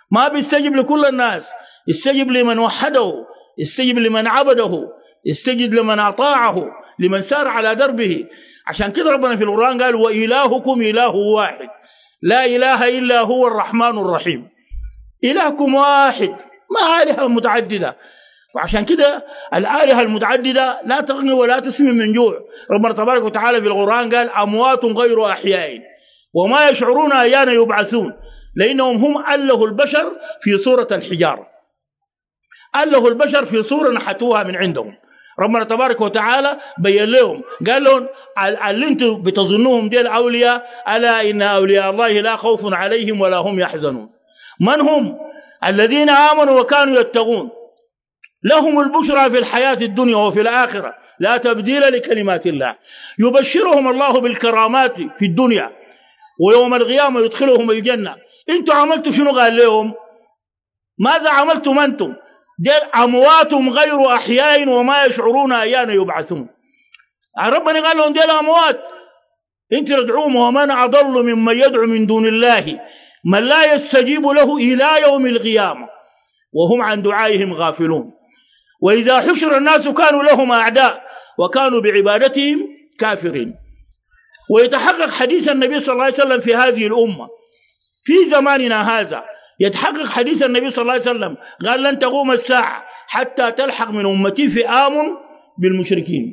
S9: ما بيستجب لكل الناس، يستجب لمن وحده، يستجب لمن عبده، يستجب لمن أطاعه، لمن سار على دربه. عشان كده ربنا في القرآن قال وإلهكم إله واحد لا إله إلا هو الرحمن الرحيم. إلهكم واحد، ما آلهة متعددة. وعشان كده الآلهة المتعددة لا تغني ولا تسمن من جوع. ربنا تبارك وتعالى في القرآن قال أموات غير أحياء وما يشعرون أيان يبعثون، لأنهم هم أله البشر في صورة الحجارة، أله البشر في صورة نحتوها من عندهم. ربنا تبارك وتعالى بين لهم قال لهم اللي انتم بتظنوهم دي الأولياء ألا إن أولياء الله لا خوف عليهم ولا هم يحزنون. من هم؟ الذين آمنوا وكانوا يتقون، لهم البشرى في الحياة الدنيا وفي الآخرة لا تبديل لكلمات الله. يبشرهم الله بالكرامات في الدنيا ويوم القيامة يدخلهم الجنة. انتم عملتوا شنو؟ قال لهم ماذا عملتم أنتم؟ أموات غير أحياء وما يشعرون أيان يبعثون. ربنا قال لهم دي أموات، انت تدعوهم ومن أضل ممن يدعو من دون الله من لا يستجيب له إلى يوم القيامة وهم عن دعائهم غافلون. وإذا حشر الناس كانوا لهم أعداء وكانوا بعبادتهم كافرين. ويتحقق حديث النبي صلى الله عليه وسلم في هذه الأمة في زماننا هذا، يتحقق حديث النبي صلى الله عليه وسلم قال لن تقوم الساعة حتى تلحق من أمتي فئام بالمشركين.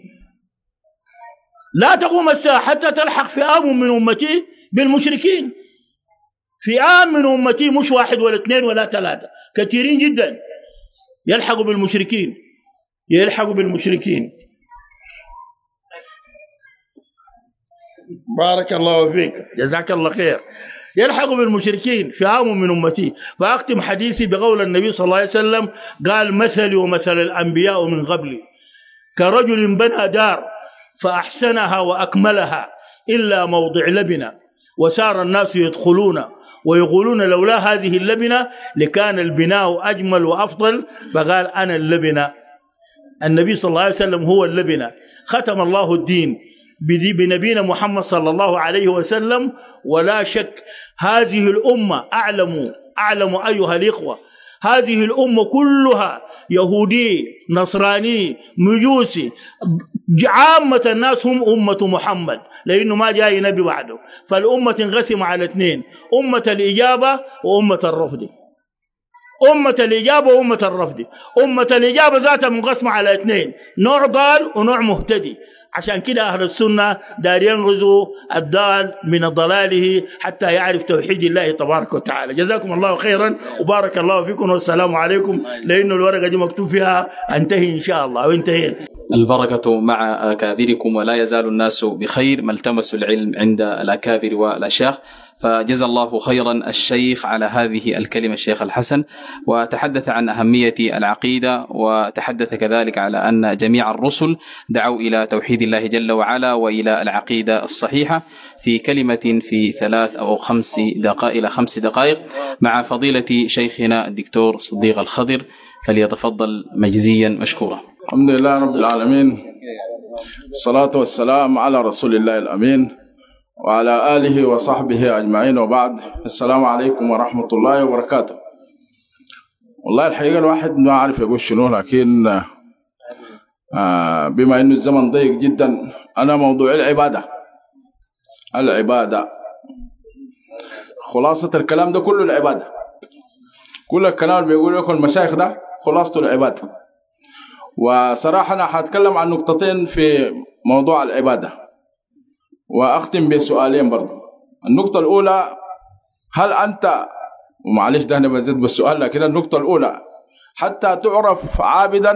S9: لا تقوم الساعة حتى تلحق فئام من أمتي بالمشركين. فئام من أمتي مش واحد ولا اثنين ولا ثلاثة، كثيرين جدا يلحقوا بالمشركين، يلحقوا بالمشركين. بارك الله فيك، جزاك الله خير. يلحقوا بالمشركين فئام من أمتي. فأختم حديثي بقول النبي صلى الله عليه وسلم قال مثلي ومثل الأنبياء من قبلي كرجل بنى دار فأحسنها وأكملها إلا موضع لبنة وسار الناس يدخلون ويقولون لولا هذه اللبنة لكان البناء أجمل وأفضل، فقال أنا اللبنة. النبي صلى الله عليه وسلم هو اللبنة. ختم الله الدين بنبينا محمد صلى الله عليه وسلم. ولا شك هذه الأمة أعلم أيها الإخوة، هذه الأمة كلها يهودي نصراني مجوسي، عامة الناس هم أمة محمد لأنه ما جاء نبي بعده. فالأمة تنقسم على اثنين، أمة الإجابة وأمة الرفض. أمة الإجابة وأمة الرفض. أمة الإجابة ذاتها منقسمة على اثنين، نوع ضال ونوع مهتدي. عشان كده أهل السنة دار ينغزوا الضال من ضلاله حتى يعرف توحيد الله تبارك وتعالى. جزاكم الله خيرا وبارك الله فيكم والسلام عليكم. لأنه الورقة دي مكتوب فيها انتهي إن شاء الله وانتهيت.
S1: البركة مع أكابركم ولا يزال الناس بخير ما التمسوا العلم عند الأكابر والأشياخ. فجزا الله خيرا الشيخ على هذه الكلمة الشيخ الحسن، وتحدث عن أهمية العقيدة، وتحدث كذلك على أن جميع الرسل دعوا إلى توحيد الله جل وعلا وإلى العقيدة الصحيحة في كلمة في 3 أو 5 دقائق مع فضيلة شيخنا الدكتور صديق الخضر، فليتفضل مجزيا مشكورا.
S10: الحمد لله رب العالمين، الصلاة والسلام على رسول الله الأمين وعلى آله وصحبه أجمعين، وبعد. السلام عليكم ورحمة الله وبركاته. والله الحقيقة الواحد ما عارف يقول شنو، لكن بما إنه الزمن ضيق جدا، أنا موضوع العبادة خلاصة الكلام ده كله العبادة. كل الكلام اللي بيقول لكم المشايخ ده خلاصته العبادة. وصراحة أنا حاتكلم عن نقطتين في موضوع العبادة، وأختم بسؤالين برضو. النقطة الأولى، هل أنت، ومعلش ده أنا بديت بالسؤال، لكن النقطة الأولى حتى تعرف عابدا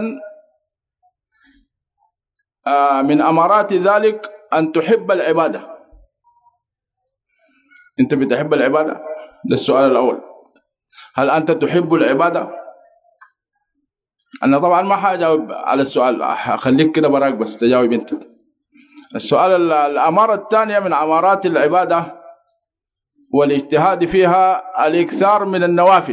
S10: من أمارات ذلك أن تحب العبادة. أنت بتحب العبادة؟ ده السؤال الأول. هل أنت تحب العبادة؟ أنا طبعا ما حاجاوب على السؤال، أخليك كده براك بس تجاوب أنت. السؤال الأمارة الثانية من أمارات العبادة والاجتهاد فيها الإكثار من النوافل.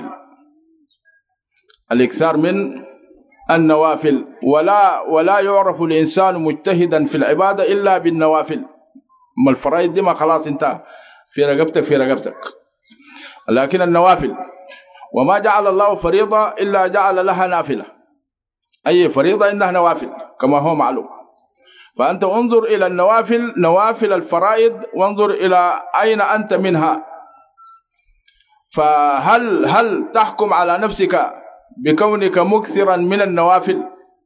S10: الإكثار من النوافل، ولا يعرف الإنسان مجتهدا في العبادة إلا بالنوافل. أما الفرائض دي ما خلاص أنت في رقبتك، لكن النوافل. وما جعل الله فريضة إلا جعل لها نافلة، أي فريضة إنها نوافل كما هو معلوم. فأنت انظر إلى النوافل، نوافل الفرائض، وانظر إلى أين أنت منها. فهل تحكم على نفسك بكونك مكثرا من النوافل؟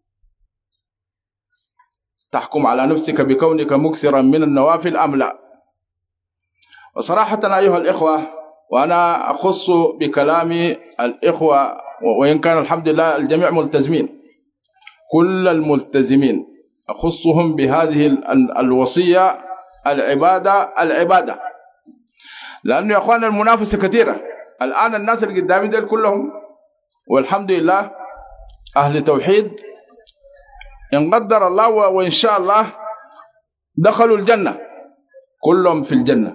S10: تحكم على نفسك بكونك مكثرا من النوافل أم لا؟ وصراحة أيها الإخوة، وأنا أخص بكلامي الإخوة، وإن كان الحمد لله الجميع ملتزمين، كل الملتزمين أخصهم بهذه الوصية: العبادة. لأنه يا أخوان المنافسة كثيرة الآن. الناس اللي قدامي دول كلهم والحمد لله أهل توحيد، إن قدر الله وإن شاء الله دخلوا الجنة، كلهم في الجنة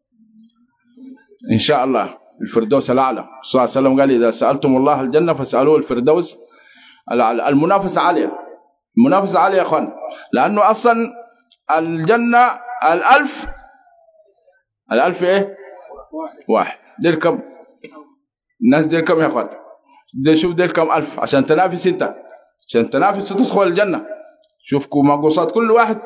S10: إن شاء الله، الفردوس الأعلى. صلى الله عليه وسلم قال: إذا سألتم الله الجنة فاسألوه الفردوس الأعلى. المنافسة عالية، المنافسة عالية يا أخوان، لأنه أصلا الجنة الألف إيه؟ واحد. دير كم الناس؟ دير كم يا أخوان؟ شوف دير كم ألف عشان تنافس أنت، عشان تنافس تدخل الجنة. شوف مقصات كل واحد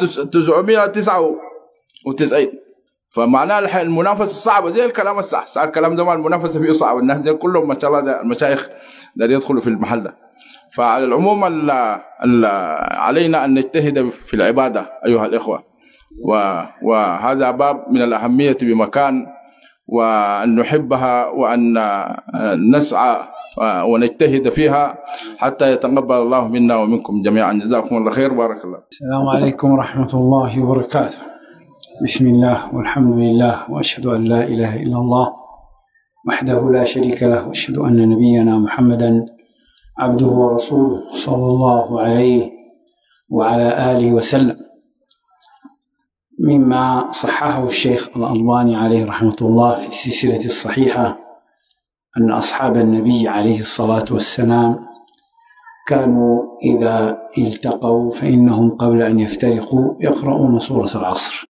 S10: 999. فمعناه المنافسة صعبة زي الكلام الصح. الكلام ده المنافسة فيه صعب. الناس دي كلهم ما شاء الله المشايخ اللي يدخلوا في المحل ده. فعلى العموم علينا أن نجتهد في العبادة أيها الإخوة، وهذا باب من الأهمية بمكان، وأن نحبها وأن نسعى ونجتهد فيها حتى يتقبل الله منا ومنكم جميعا. جزاكم الله خير. بارك الله.
S11: السلام عليكم ورحمة الله وبركاته. بسم الله والحمد لله، وأشهد أن لا إله إلا الله وحده لا شريك له، وأشهد أن نبينا محمدا عبده ورسوله صلى الله عليه وعلى آله وسلم. مما صححه الشيخ الألباني عليه رحمة الله في السلسلة الصحيحة أن أصحاب النبي عليه الصلاة والسلام كانوا إذا التقوا فإنهم قبل أن يفترقوا يقرؤون سورة العصر.